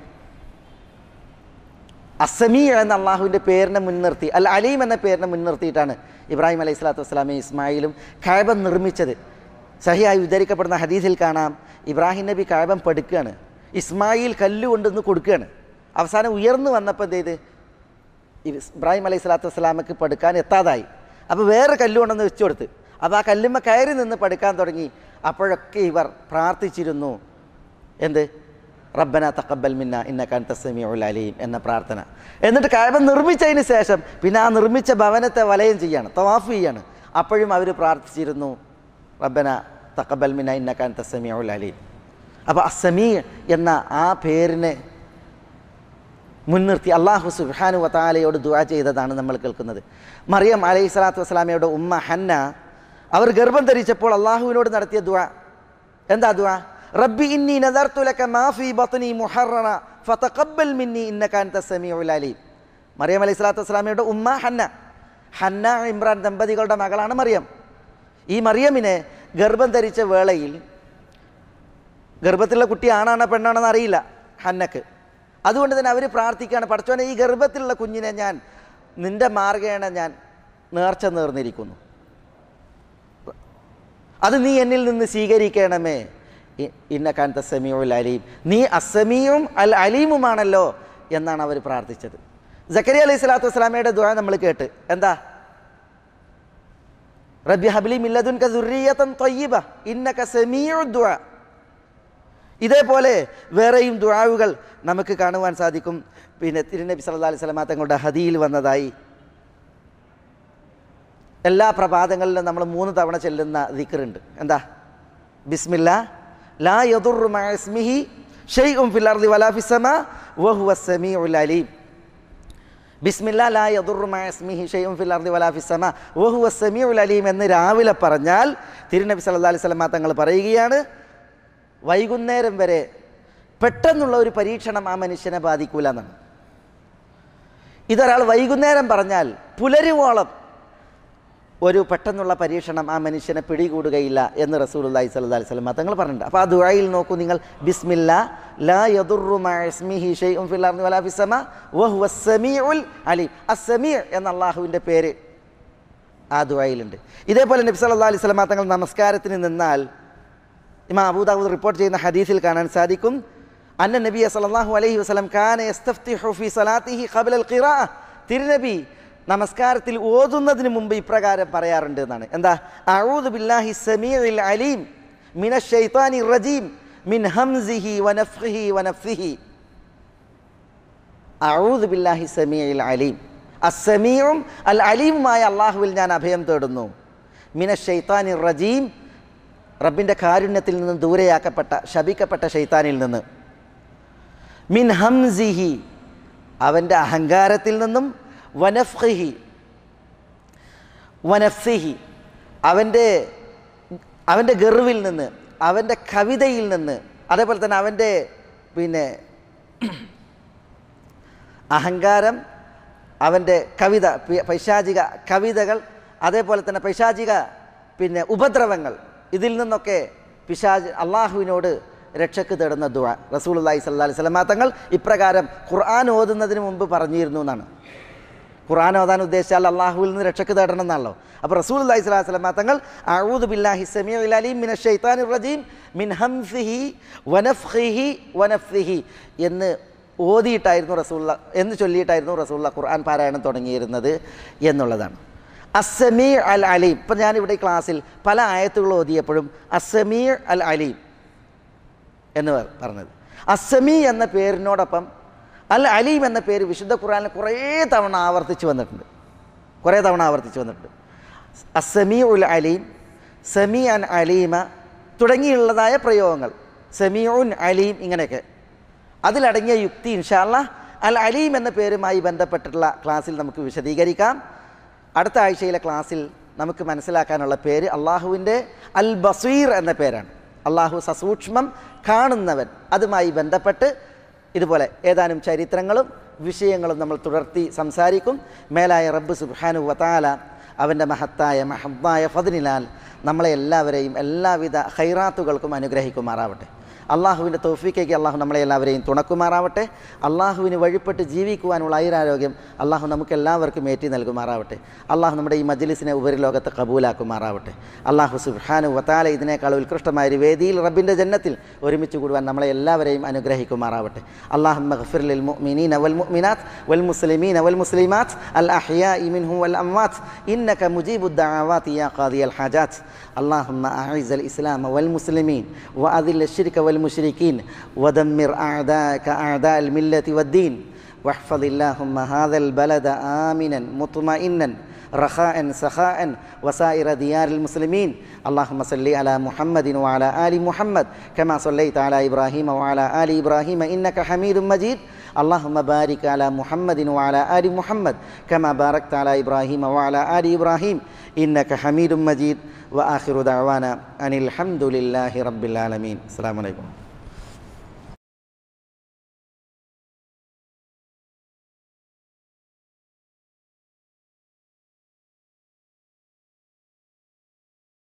അസ്സമീഅ് എന്ന അള്ളാഹുവിൻ്റെ പേരിനെ മുൻനിർത്തി, അൽ അലീം എന്ന പേരിനെ മുൻനിർത്തിയിട്ടാണ് ഇബ്രാഹിം അലൈഹി സ്വലാത്തു വസ്സലാമയും ഇസ്മായിലും കഅബ നിർമ്മിച്ചത്. സഹിയായി ഉദ്ധരിക്കപ്പെടുന്ന ഹദീസിൽ കാണാം, ഇബ്രാഹിം നബി കഅബ പടുക്കുകയാണ്, ഇസ്മായിൽ കല്ല് കൊണ്ടുവന്ന് കൊടുക്കുകയാണ്. അവസാനം ഉയർന്നു വന്നപ്പോൾ എന്ത് ചെയ്ത്, ഇബ്രാഹിം അലൈഹി സ്വലാത്തു വസ്സലാമക്ക് പടുക്കാൻ എത്താതായി. അപ്പോൾ വേറെ കല്ല് കൊണ്ടുവന്ന് വെച്ചു കൊടുത്ത്. അപ്പോൾ ആ കല്ലുമ്മ കയറി നിന്ന് പടുക്കാൻ തുടങ്ങി. അപ്പോഴൊക്കെ ഇവർ പ്രാർത്ഥിച്ചിരുന്നു, എന്ത്? റബ്ബന തഖബ്ബൽ മിന്ന ഇന്നക അൻത സമീഉൽ അലീം എന്ന പ്രാർത്ഥന. എന്നിട്ട് കഅബ നിർമ്മിച്ചതിന് ശേഷം പിന്നെ ആ നിർമ്മിച്ച ഭവനത്തെ വലയം ചെയ്യാണ്, തവാഫ് ചെയ്യാണ്. അപ്പോഴും അവർ പ്രാർത്ഥിച്ചിരുന്നു, റബ്ബന തഖബ്ബൽ മിന്ന ഇന്നക അൻത സമീഉൽ അലീം. അപ്പോൾ അസ്സമീഅ് എന്ന ആ പേരിനെ മുൻനിർത്തി അള്ളാഹു സുബ്ഹാനഹു വ തആലയോട് ദുആ ചെയ്തതാണ് നമ്മൾ കേൾക്കുന്നത്. മറിയം അലൈഹി സ്വലാത്തു വസ്സലാമയുടെ ഉമ്മ ഹന്ന, അവർ ഗർഭം ധരിച്ചപ്പോൾ അള്ളാഹുവിനോട് നടത്തിയ ദുആ എന്താ? ദുആ റബ്ബി ഇന്നി നദർതു ലക മാ ഫീ ബത്നി മുഹററ ഫതഖബ്ബൽ മിന്നി ഇന്നക അൻത സമീഉൽ അലീം. മറിയം അലൈഹി സ്വലാത്തു വസ്സലാമയുടെ ഉമ്മ ഹന്ന, ഹന്ന ഇമ്രാൻ ദമ്പതികളുടെ മകളാണ് മറിയം. ഈ മറിയമിനെ ഗർഭം ധരിച്ച വേളയിൽ, ഗർഭത്തിലുള്ള കുട്ടി ആണാണോ പെണ്ണാണെന്ന് അറിയില്ല ഹന്നക്ക്. അതുകൊണ്ട് തന്നെ അവർ പ്രാർത്ഥിക്കുകയാണ്, പടച്ചോനെ ഈ ഗർഭത്തിലുള്ള കുഞ്ഞിനെ ഞാൻ നിൻ്റെ മാർഗേണ ഞാൻ നേർച്ച നേർന്നിരിക്കുന്നു, അത് നീ എന്നിൽ നിന്ന് സ്വീകരിക്കണമേ. ഇന്നക അൻത സമീഉൽ അലീം, നീ അസ്സമീഉം അൽ അലീമുമാണല്ലോ എന്നാണ് അവർ പ്രാർത്ഥിച്ചത്. സക്കരിയ അലൈഹി സ്വലാത്തു വസ്സലാമയുടെ ദുആ നമ്മൾ കേട്ട്, എന്താ? റബ്ബി ഹബ്ലി മിൻ ലദുൻക ദുർരിയതൻ ത്വയ്യിബ ഇന്നക സമീഉദ് ദുആ. ഇതേപോലെ വേറെയും ദുആവുകൾ നമുക്ക് കാണുവാൻ സാധിക്കും. പിന്നെ തിരുനബി സല്ലല്ലാഹു അലൈഹി വസല്ലം തങ്ങളുടെ ഹദീയിൽ വന്നതായി എല്ലാ പ്രഭാതങ്ങളിലും നമ്മൾ മൂന്ന് തവണ ചെല്ലുന്ന ദിക്റുണ്ട്. എന്താ? ബിസ്മില്ലാ ലാ യദുറു മഅ ഇസ്മിഹി ഷൈഉൻ ഫിൽ അർളി വലാ ഫിസ് സമാ വഹുവ സമീഉൽ അലീം. ബിസ്മില്ലാ ലാ യദുറു മഅ ഇസ്മിഹി ഷൈഉൻ ഫിൽ അർളി വലാ ഫിസ് സമാ വഹുവ സമീഉൽ അലീം എന്ന് രാവിലെ പറഞ്ഞാൽ തിരുനബി സല്ലല്ലാഹു അലൈഹി വസല്ലം തങ്ങൾ പറയുകയാണ്, വൈകുന്നേരം വരെ പെട്ടെന്നുള്ള ഒരു പരീക്ഷണം ആ മനുഷ്യനെ ബാധിക്കൂല എന്നാണ്. ഇതൊരാൾ വൈകുന്നേരം പറഞ്ഞാൽ പുലരുവോളം ഒരു പെട്ടെന്നുള്ള പരീക്ഷണം ആ മനുഷ്യനെ പിടികൂടുകയില്ല എന്ന് റസൂലുള്ളാഹി സ്വല്ലല്ലാഹി അലൈഹി വസല്ലം തങ്ങൾ പറഞ്ഞിട്ടുണ്ട്. അപ്പോൾ ആ ദുആയിൽ നോക്കൂ നിങ്ങൾ, ബിസ്മില്ലാ ലാ യദുറു മഅ ഇസ്മിഹി ഷൈഉൻ ഫിൽ അർളി വലാ ഫിസ് സമാ വഹുവ സമീഉൽ അലീം. അസ്സമീഉ എന്ന അല്ലാഹുവിൻ്റെ പേര് ആ ദുആയിലുണ്ട്. ഇതേപോലെ നബി സല്ലല്ലാഹു അലൈഹി വസല്ലം തങ്ങൾ നമസ്കാരത്തിന് നിന്നാൽ ഇമാം അബൂ ദാവൂദ് റിപ്പോർട്ട് ചെയ്യുന്ന ഹദീസിൽ കാണാൻ സാധിക്കും, അന്ന നബിയ സല്ലല്ലാഹു അലൈഹി വസല്ലം കാന യസ്തഫ്തിഹു ഫീ സലാത്തിഹി ഖബ്ല അൽ ഖിറാഅ, തിരുനബി നമസ്കാരത്തിൽ ഓതുന്നതിന് മുമ്പ് ഇപ്രകാരം പറയാറുണ്ട് എന്നാണ്. എന്താ? അഊദു ബില്ലാഹി സമീഉൽ അലീം മിനശ് ശൈത്താനിർ റജീം മിൻ ഹംസിഹി വനഫ്ഖിഹി വനഫ്സിഹി. അഊദു ബില്ലാഹി സമീഉൽ അലീം, അസ്സമീഉം അൽ അലീമുമായ അല്ലാഹുവിൽ ഞാൻ അഭയം തേടുന്നു. മിനശ് ശൈത്താനിർ റജീം, റബ്ബിൻ്റെ കാരുണ്യത്തിൽ നിന്ന് ദൂരെയാക്കപ്പെട്ട ശപിക്കപ്പെട്ട ശൈത്താനിൽ നിന്ന്. മിൻ ഹംസിഹി, അവൻ്റെ അഹങ്കാരത്തിൽ നിന്നും. വനഫ്ഖിഹി വനഫ്സിഹി, അവൻ്റെ അവൻ്റെ ഗർവിൽ നിന്ന്, അവൻ്റെ കവിതയിൽ നിന്ന്. അതേപോലെ തന്നെ അവൻ്റെ പിന്നെ അഹങ്കാരം, അവൻ്റെ കവിത, പൈശാചിക കവിതകൾ, അതേപോലെ തന്നെ പൈശാചിക പിന്നെ ഉപദ്രവങ്ങൾ, ഇതിൽ നിന്നൊക്കെ പിശാച് അള്ളാഹുവിനോട് രക്ഷക്ക് തേടുന്ന ദുആ റസൂലുള്ളാഹി സ്വല്ലല്ലാഹി അലൈഹി വസല്ലം തങ്ങൾ ഇപ്രകാരം ഖുർആൻ ഓതുന്നതിന് മുമ്പ് പറഞ്ഞിരുന്നു എന്നാണ്. ഖുർആൻ ഓതാൻ ഉദ്ദേശിച്ചാൽ അള്ളാഹുവിൽ നിന്ന് രക്ഷക്ക് തേടണം എന്നാണല്ലോ. അപ്പോൾ റസൂലുള്ളാഹി സ്വല്ലല്ലാഹി അലൈഹി വസല്ലം തങ്ങൾ അഊദു ബില്ലാഹി സമീഉൽ അലീം മിനശ് ശൈത്താനിർ റജീം മിൻ ഹംസിഹി വനഫ്ഖിഹി വനഫ്സിഹി എന്ന് ഓതിയിട്ടായിരുന്നു റസൂലുള്ള എന്ന് ചൊല്ലിയിട്ടായിരുന്നു റസൂലുള്ള ഖുർആൻ പാരായണം തുടങ്ങിയിരുന്നത് എന്നുള്ളതാണ്. അസ്സമീ അൽ അലീം, ഇപ്പം ഞാനിവിടെ ഈ ക്ലാസ്സിൽ പല ആയത്തുകൾ ഓതിയപ്പോഴും അസ്സമീ അൽ അലീം എന്ന് പറഞ്ഞത്. അസ്സമീ എന്ന പേരിനോടൊപ്പം അൽ അലീം എന്ന പേര് വിശുദ്ധ ഖുർആനിൽ കുറേ തവണ ആവർത്തിച്ച് വന്നിട്ടുണ്ട് കുറേ തവണ ആവർത്തിച്ച് വന്നിട്ടുണ്ട് അസ്സമീ ഉൽ അലീം, സമീ അൻ അലീമ തുടങ്ങിയുള്ളതായ പ്രയോഗങ്ങൾ, സമീഉൻ അലീം, ഇങ്ങനെയൊക്കെ. അതിലടങ്ങിയ യുക്തി ഇൻഷാ അല്ലാഹ് അൽ അലീം എന്ന പേരുമായി ബന്ധപ്പെട്ടിട്ടുള്ള ക്ലാസ്സിൽ നമുക്ക് വിശദീകരിക്കാം. അടുത്ത ആഴ്ചയിലെ ക്ലാസ്സിൽ നമുക്ക് മനസ്സിലാക്കാനുള്ള പേര് അള്ളാഹുവിൻ്റെ അൽ ബസീർ എന്ന പേരാണ്. അള്ളാഹു സസൂക്ഷ്മം കാണുന്നവൻ. അതുമായി ബന്ധപ്പെട്ട് ഇതുപോലെ ഏതാനും ചരിത്രങ്ങളും വിഷയങ്ങളും നമ്മൾ തുടർത്തി സംസാരിക്കും. മേലായ റബ്ബ് സുബ്ഹാനഹു വ തആല അവൻ്റെ മഹത്തായ മഹബ്ബായ ഫദ്ലിനാൽ നമ്മളെ എല്ലാവരെയും എല്ലാവിധ ഖൈറാത്തുകൾക്കും അനുഗ്രഹിക്കുമാറാവട്ടെ. അള്ളാഹുവിൻ്റെ തൗഫീഖേക്ക് അള്ളാഹു നമ്മളെ എല്ലാവരെയും തുണക്കുമാറാവട്ടെ. അള്ളാഹുവിന് വഴിപ്പെട്ട് ജീവിക്കുവാനുള്ള ഐരാരോഗ്യം അള്ളാഹു നമുക്ക് എല്ലാവർക്കും ഏറ്റി നൽകുമാറാവട്ടെ. അള്ളാഹു നമ്മുടെ ഈ മജ്ലിസിനെ ഉപരിലോകത്ത് കബൂലാക്കുമാറാവട്ടെ. അള്ളാഹു സുബ്ഹാനഹു വ തആല ഇതിനേക്കാൾ ഉത്കൃഷ്ടമായ ഒരു വേദിയിൽ റബ്ബിൻ്റെ ജന്നത്തിൽ ഒരുമിച്ച് കൂടുവാൻ നമ്മളെ എല്ലാവരെയും അനുഗ്രഹിക്കുമാറാവട്ടെ. അല്ലാഹുമ്മ ഗ്ഫിർ ലിൽ മുഅ്മിനീന വൽ മുഅ്മിനാത്ത് വൽ മുസ്ലിമീന വൽ മുസ്ലിമാത്ത് അൽ അഹ്യാഇ മിൻഹും വൽ അംവാത്ത് ഇന്നക മുജീബുദ് ദഅവാതി യാ ഖാദിയൽ ഹാജാത്ത്. اللهم أعز الإسلام والمسلمين وأذل الشرك والمشركين ودمر أعداءك أعداء الملة والدين واحفظ اللهم هذا البلد آمنا مطمئنا رخاء سخاء وسائر ديار المسلمين. اللهم صل على محمد وعلى آل محمد كما صليت على إبراهيم وعلى آل إبراهيم إنك حميد مجيد. اللهم بارك على محمد وعلى آل محمد كما باركت على إبراهيم وعلى آل إبراهيم إنك حميد مجيد. وآخر دعوانا أن الحمد لله رب العالمين. السلام عليكم.